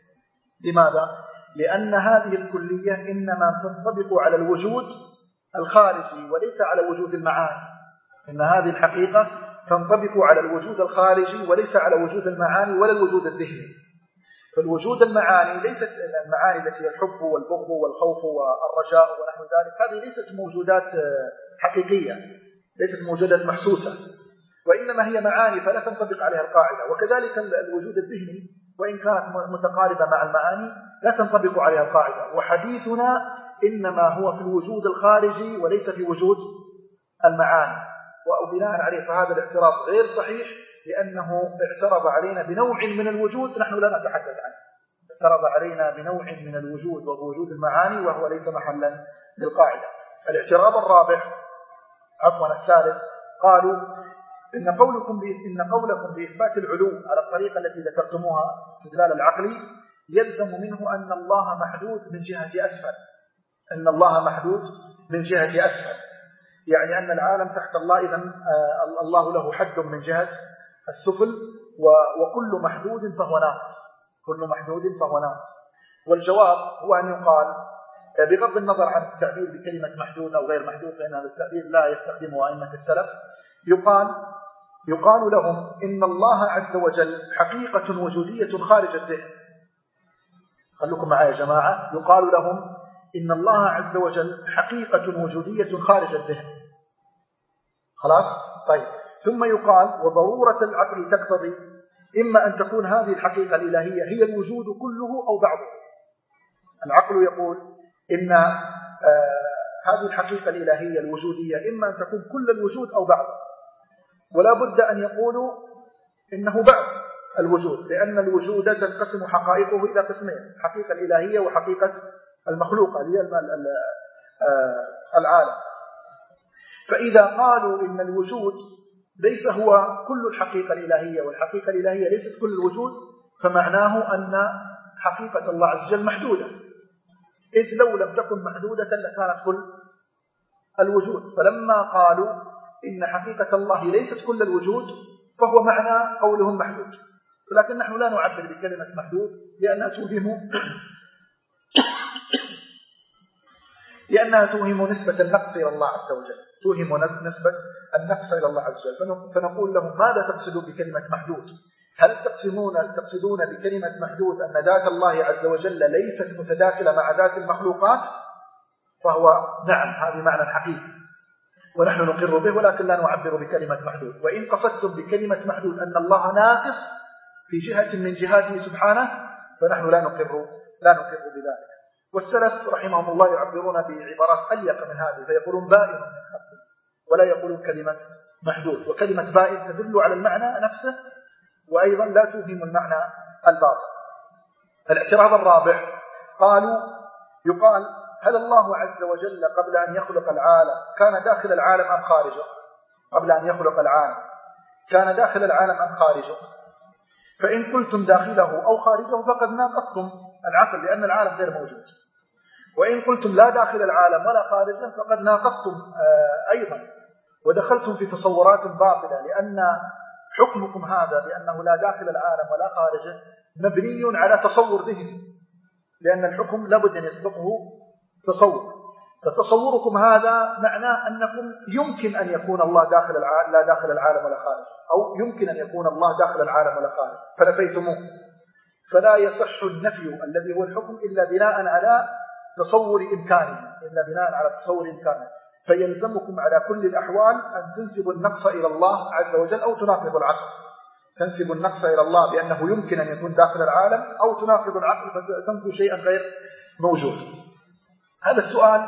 لماذا؟ لأن هذه الكلية إنما تنطبق على الوجود الخارجي وليس على وجود المعاني. إن هذه الحقيقة تنطبق على الوجود الخارجي وليس على وجود المعاني ولا الوجود الذهني. فالوجود المعاني ليست المعاني التي هي الحب والبغض والخوف والرجاء ونحو ذلك هذه ليست موجودات حقيقية ليست موجودات محسوسة وإنما هي معاني فلا تنطبق عليها القاعدة. وكذلك الوجود الذهني وإن كانت متقاربة مع المعاني لا تنطبق عليها القاعدة. وحديثنا إنما هو في الوجود الخارجي وليس في وجود المعاني. وبناء عليه فهذا الاعتراض غير صحيح لأنه اعترض علينا بنوع من الوجود نحن لا نتحدث عنه. اعترض علينا بنوع من الوجود وهو وجود المعاني وهو ليس محلا للقاعدة. الاعتراض الرابع عفوا الثالث قالوا إن قولكم إن قولكم بإثبات العلو على الطريقة التي ذكرتموها استدلال العقلي يلزم منه أن الله محدود من جهة أسفل. أن الله محدود من جهة أسفل يعني أن العالم تحت الله إذن الله له حد من جهة السفل وكل محدود فهو ناقص كل محدود فهو ناقص. والجواب هو أن يقال بغض النظر عن التعبير بكلمة محدود أو غير محدود فإن هذا التعبير لا يستخدمه أئمة السلف. يقال يقال لهم إن الله عز وجل حقيقة وجودية خارج الذهن. خلوكم معي يا جماعة. يقال لهم إن الله عز وجل حقيقة وجودية خارج الذهن. خلاص؟ طيب. ثم يقال وضرورة العقل تقتضي إما أن تكون هذه الحقيقة الإلهية هي الوجود كله أو بعضه. العقل يقول إن آه هذه الحقيقة الإلهية الوجودية إما أن تكون كل الوجود أو بعضه. ولا بد أن يقولوا إنه بعض الوجود لأن الوجود تنقسم حقائقه إلى قسمين حقيقة الإلهية وحقيقة المخلوقة اللي هي العالم. فإذا قالوا إن الوجود ليس هو كل الحقيقة الإلهية والحقيقة الإلهية ليست كل الوجود فمعناه أن حقيقة الله عز وجل محدودة إذ لو لم تكن محدودة لكانت كل الوجود. فلما قالوا إن حقيقة الله ليست كل الوجود فهو معنى قولهم محدود. ولكن نحن لا نعبر بكلمة محدود لأنها توهم لأنها توهم نسبة النقص إلى الله عز وجل توهم نسبة النقص إلى الله عز وجل. فنقول لهم ماذا تقصدون بكلمة محدود؟ هل تقسمون تقصدون بكلمة محدود أن ذات الله عز وجل ليست متداخلة مع ذات المخلوقات؟ فهو نعم هذه معنى حقيقي ونحن نقر به ولكن لا نعبر بكلمة محدود. وإن قصدتم بكلمة محدود أن الله ناقص في جهة من جهاته سبحانه فنحن لا نقر لا نقر بذلك. والسلف رحمهم الله يعبرون بعبارات أليق من هذه فيقولون بائن من خلقه ولا يقولون كلمة محدود. وكلمة بائن تدل على المعنى نفسه وأيضا لا توهم المعنى الباطن. الاعتراض الرابع قالوا يقال هل الله عز وجل قبل أن يخلق العالم كان داخل العالم أم خارجه؟ قبل أن يخلق العالم كان داخل العالم أم خارجه؟ فإن قلتم داخله أو خارجه فقد ناقضتم العقل لأن العالم غير موجود. وإن قلتم لا داخل العالم ولا خارجه فقد ناقضتم أيضا ودخلتم في تصورات باطلة لأن حكمكم هذا بأنه لا داخل العالم ولا خارجه مبني على تصور ذهني، لأن الحكم لابد أن يسبقه تصور. فتصوركم هذا معناه أنكم يمكن أن يكون الله داخل العالم لا داخل العالم ولا خارج، أو يمكن أن يكون الله داخل العالم ولا خارج، فنفيتموه. فلا يصح النفي الذي هو الحكم إلا بناء على تصور إمكانه، إلا بناء على تصور إمكانه. فيلزمكم على كل الأحوال أن تنسبوا النقص إلى الله عز وجل أو تناقضوا العقل. تنسبوا النقص إلى الله بأنه يمكن أن يكون داخل العالم، أو تناقضوا العقل فتنفوا شيئا غير موجود. هذا السؤال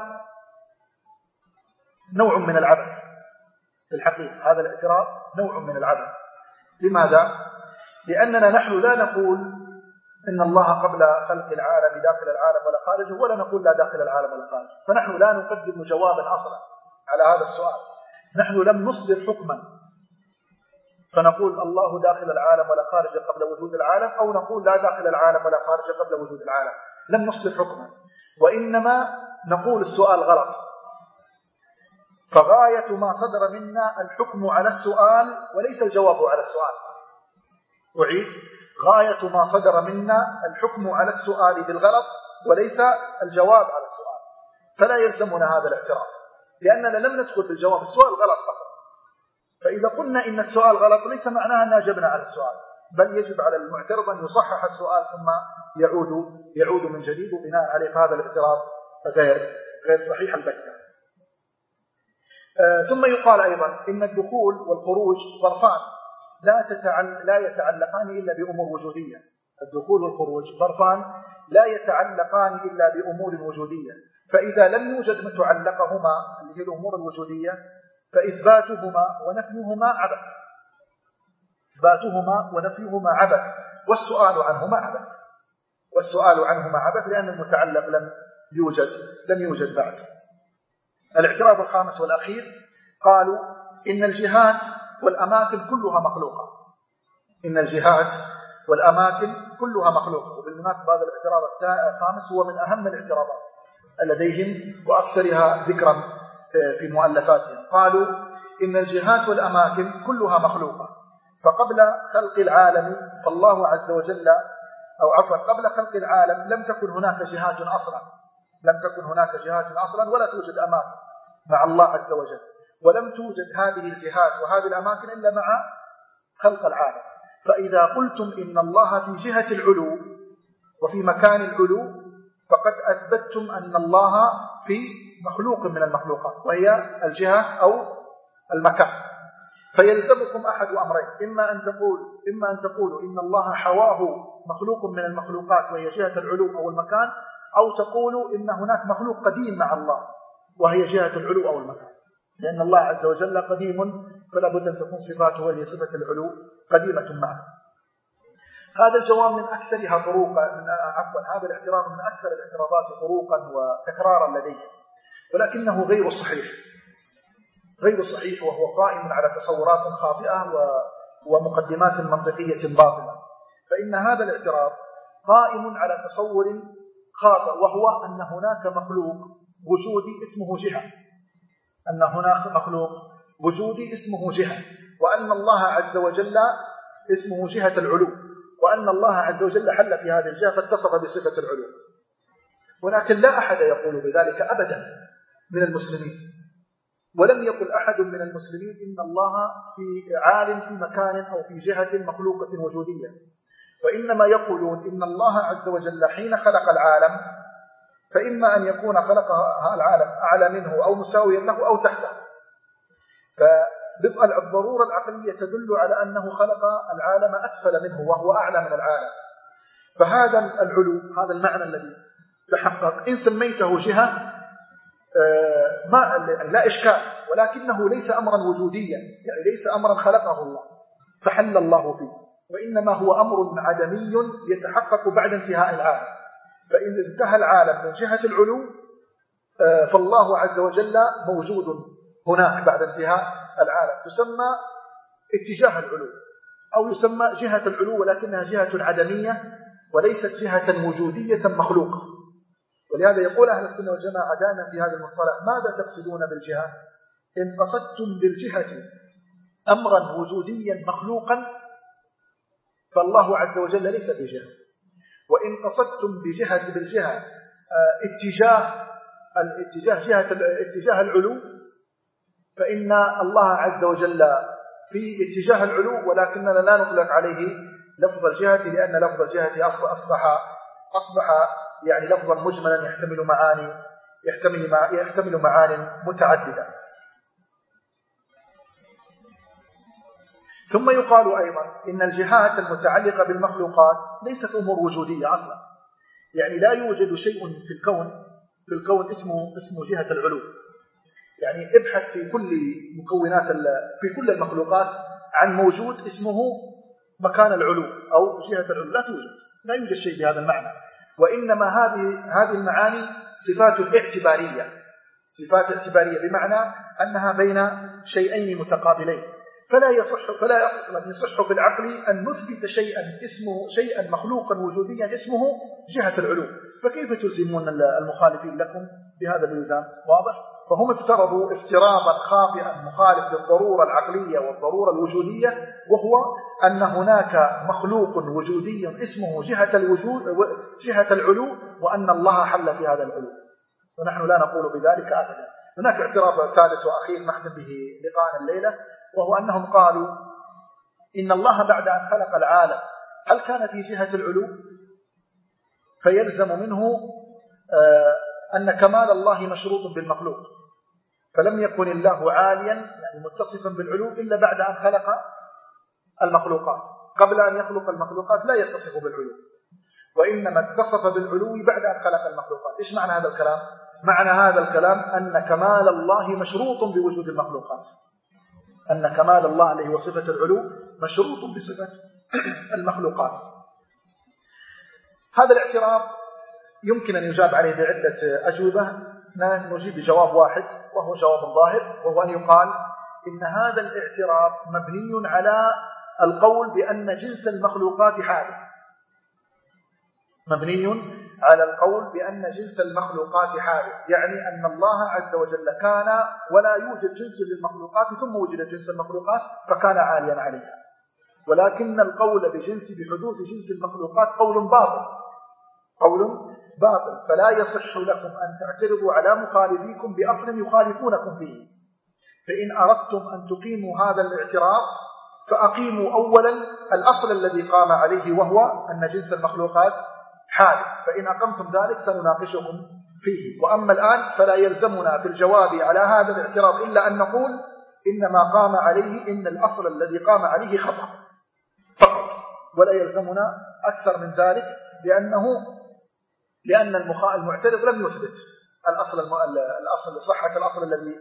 نوع من العبث في الحقيقة، هذا الاعتراف نوع من العبث. لماذا؟ لأننا نحن لا نقول إن الله قبل خلق العالم داخل العالم ولا خارجه، ولا نقول لا داخل العالم ولا خارجه. فنحن لا نقدم جوابا أصلا على هذا السؤال. نحن لم نصدر حكما فنقول الله داخل العالم ولا خارجه قبل وجود العالم، أو نقول لا داخل العالم ولا خارجه قبل وجود العالم. لم نصدر حكما، وإنما نقول السؤال غلط. فغاية ما صدر منا الحكم على السؤال وليس الجواب على السؤال. أعيد: غاية ما صدر منا الحكم على السؤال بالغلط وليس الجواب على السؤال. فلا يلزمنا هذا الاعتراف، لأننا لم ندخل بالجواب. السؤال غلط أصلا. فإذا قلنا إن السؤال غلط ليس معناها أن أجبنا على السؤال، بل يجب على المعترض أن يصحح السؤال ثم يعود يعود من جديد، وبناء عليه هذا الاعتراف غير غير صحيح البتة. آه ثم يقال أيضا إن الدخول والخروج ظرفان لا تتعل لا يتعلقان إلا بأمور وجودية. الدخول والخروج ظرفان لا يتعلقان إلا بأمور وجودية. فإذا لم يوجد متعلقهما اللي هي الأمور الوجودية فإثباتهما ونفيهما عبث. إثباتهما ونفيهما عبث، والسؤال عنهما عبث. والسؤال عنهما عبث لأن المتعلق لم يوجد لم يوجد بعد. الاعتراض الخامس والأخير قالوا إن الجهات والأماكن كلها مخلوقة. إن الجهات والأماكن كلها مخلوقة. وبالمناسبة هذا الاعتراض الخامس هو من أهم الاعتراضات لديهم وأكثرها ذكرا في مؤلفاتهم. قالوا إن الجهات والأماكن كلها مخلوقة، فقبل خلق العالم فالله عز وجل أو عفوا قبل خلق العالم لم تكن هناك جهات أصلا لم تكن هناك جهات أصلا ولا توجد أماكن مع الله عز وجل، ولم توجد هذه الجهات وهذه الأماكن إلا مع خلق العالم. فإذا قلتم إن الله في جهة العلو وفي مكان العلو فقد أثبتتم أن الله في مخلوق من المخلوقات، وهي الجهة أو المكان. فيلزمكم أحد أمرين: إما أن تقول إما أن تقولوا إن الله حواه مخلوق من المخلوقات وهي جهة العلو أو المكان، أو تقولوا إن هناك مخلوق قديم مع الله وهي جهة العلو أو المكان، لأن الله عز وجل قديم فلا بد أن تكون صفاته وهي صفة العلو قديمة معه. هذا الجواب من أكثرها طروقا من عفوا هذا الاعتراض من أكثر الاعتراضات طروقا وتكرارا لديه، ولكنه غير صحيح غير صحيح وهو قائم على تصورات خاطئة ومقدمات منطقية باطلة. فإن هذا الاعتراض قائم على تصور خاطئ، وهو أن هناك مخلوق وجودي اسمه جهة أن هناك مخلوق وجودي اسمه جهة وأن الله عز وجل اسمه جهة العلو، وأن الله عز وجل حل في هذه الجهة فاتصف بصفة العلو. ولكن لا أحد يقول بذلك أبدا من المسلمين، ولم يقل أحد من المسلمين إن الله في عالم في مكان أو في جهة مخلوقة وجودية، وإنما يقولون إن الله عز وجل حين خلق العالم فإما أن يكون خلق العالم أعلى منه أو مساويا له أو تحته. فالضرورة العقلية تدل على أنه خلق العالم أسفل منه وهو أعلى من العالم. فهذا العلو هذا المعنى الذي تحقق إن سميته جهة ما لا إشكال، ولكنه ليس أمرا وجوديا، يعني ليس أمرا خلقه الله فحل الله فيه، وإنما هو أمر عدمي يتحقق بعد انتهاء العالم. فإن انتهى العالم من جهة العلو فالله عز وجل موجود هناك بعد انتهاء العالم، تسمى اتجاه العلو أو يسمى جهة العلو، ولكنها جهة عدمية وليست جهة وجودية مخلوقة. ولهذا يقول أهل السنة والجماعة دائما في هذا المصطلح: ماذا تقصدون بالجهة؟ إن قصدتم بالجهة أمرا وجوديا مخلوقا فالله عز وجل ليس بجهة. وإن قصدتم بجهة بالجهة اتجاه الاتجاه جهة اتجاه العلو فإن الله عز وجل في اتجاه العلو، ولكننا لا نطلق عليه لفظ الجهة لأن لفظ الجهة أصبح أصبح يعني لفظا مجملا يحتمل معاني يحتمل مع يحتمل معاني متعددة. ثم يقال أيضا إن الجهات المتعلقة بالمخلوقات ليست أمور وجودية أصلا، يعني لا يوجد شيء في الكون في الكون اسمه اسمه جهة العلو. يعني ابحث في كل مكونات في كل المخلوقات عن موجود اسمه مكان العلو أو جهة العلو، لا توجد لا يوجد شيء بهذا المعنى. وإنما هذه هذه المعاني صفات اعتبارية صفات اعتبارية بمعنى أنها بين شيئين متقابلين، فلا يصح فلا يصح يصح في العقل أن نثبت شيئا اسمه شيئا مخلوقا وجوديا اسمه جهة العلو. فكيف تلزمون المخالفين لكم بهذا الإلزام؟ واضح؟ فهم افترضوا افتراضا خاطئا مخالف للضرورة العقلية والضرورة الوجودية، وهو أن هناك مخلوق وجودي اسمه جهة الوجود جهة العلو وأن الله حل في هذا العلو، ونحن لا نقول بذلك أبدا. هناك اعتراض سادس وأخير نختم به لقاءنا الليلة، وهو أنهم قالوا إن الله بعد أن خلق العالم هل كان في جهة العلو؟ فيلزم منه أن كمال الله مشروط بالمخلوق، فلم يكن الله عاليا يعني متصفا بالعلو إلا بعد أن خلق المخلوقات. قبل أن يخلق المخلوقات لا يتصف بالعلو، وإنما اتصف بالعلو بعد أن خلق المخلوقات. إيش معنى هذا الكلام؟ معنى هذا الكلام أن كمال الله مشروط بوجود المخلوقات، أن كمال الله عليه وصفة العلو مشروط بصفة المخلوقات. هذا الاعتراف يمكن أن يجاب عليه بعدة أجوبة، نجيب بجواب واحد وهو جواب ظاهر، وهو أن يقال إن هذا الاعتراف مبني على القول بأن جنس المخلوقات حادث، مبني على القول بأن جنس المخلوقات حادث، يعني أن الله عز وجل كان ولا يوجد جنس للمخلوقات ثم وجد جنس المخلوقات فكان عاليا عليها. ولكن القول بجنس بحدوث جنس المخلوقات قول باطل قول باطل فلا يصح لكم أن تعترضوا على مخالفيكم بأصل يخالفونكم فيه. فإن أردتم أن تقيموا هذا الاعتراف فأقيموا أولا الأصل الذي قام عليه وهو أن جنس المخلوقات حادث، فإن أقمتم ذلك سنناقشكم فيه. وأما الآن فلا يلزمنا في الجواب على هذا الاعتراف إلا أن نقول إنما قام عليه إن الأصل الذي قام عليه خطأ فقط، ولا يلزمنا أكثر من ذلك، لأنه لأن المعترض لم يثبت الأصل الأصل صحة الأصل الذي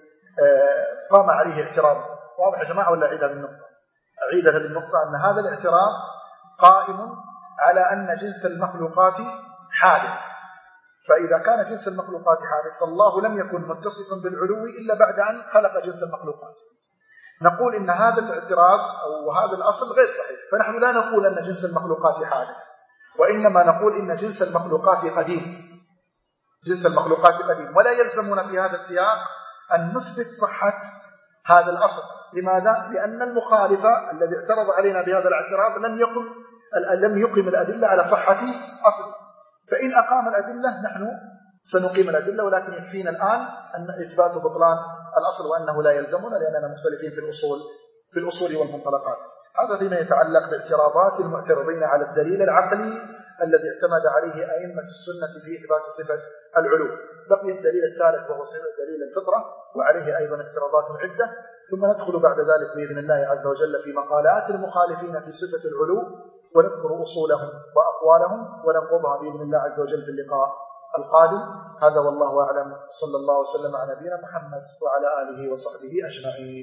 قام عليه اعتراضه. واضح يا جماعة ولا أعيد هذه النقطة؟ أعيد هذه النقطة أن هذا الاعتراض قائم على أن جنس المخلوقات حادث، فإذا كان جنس المخلوقات حادث فالله لم يكن متصفا بالعلو إلا بعد أن خلق جنس المخلوقات. نقول إن هذا الاعتراض أو هذا الأصل غير صحيح، فنحن لا نقول أن جنس المخلوقات حادث، وإنما نقول إن جنس المخلوقات قديم جنس المخلوقات قديم ولا يلزمنا في هذا السياق أن نثبت صحة هذا الأصل. لماذا؟ لأن المخالف الذي اعترض علينا بهذا الاعتراض لم يقم لم يقم الأدلة على صحة أصل، فإن أقام الأدلة نحن سنقيم الأدلة، ولكن يكفينا الآن أن إثبات بطلان الأصل وأنه لا يلزمنا لأننا مختلفين في الأصول في الأصول والمنطلقات. هذا فيما يتعلق باعتراضات المعترضين على الدليل العقلي الذي اعتمد عليه أئمة السنة في إثبات صفة العلو. بقي الدليل الثالث وهو دليل الفطرة، وعليه أيضا اعتراضات عدة، ثم ندخل بعد ذلك بإذن الله عز وجل في مقالات المخالفين في صفة العلو ونذكر أصولهم وأقوالهم وننقضها بإذن الله عز وجل في اللقاء القادم. هذا والله أعلم، صلى الله وسلم على نبينا محمد وعلى آله وصحبه أجمعين.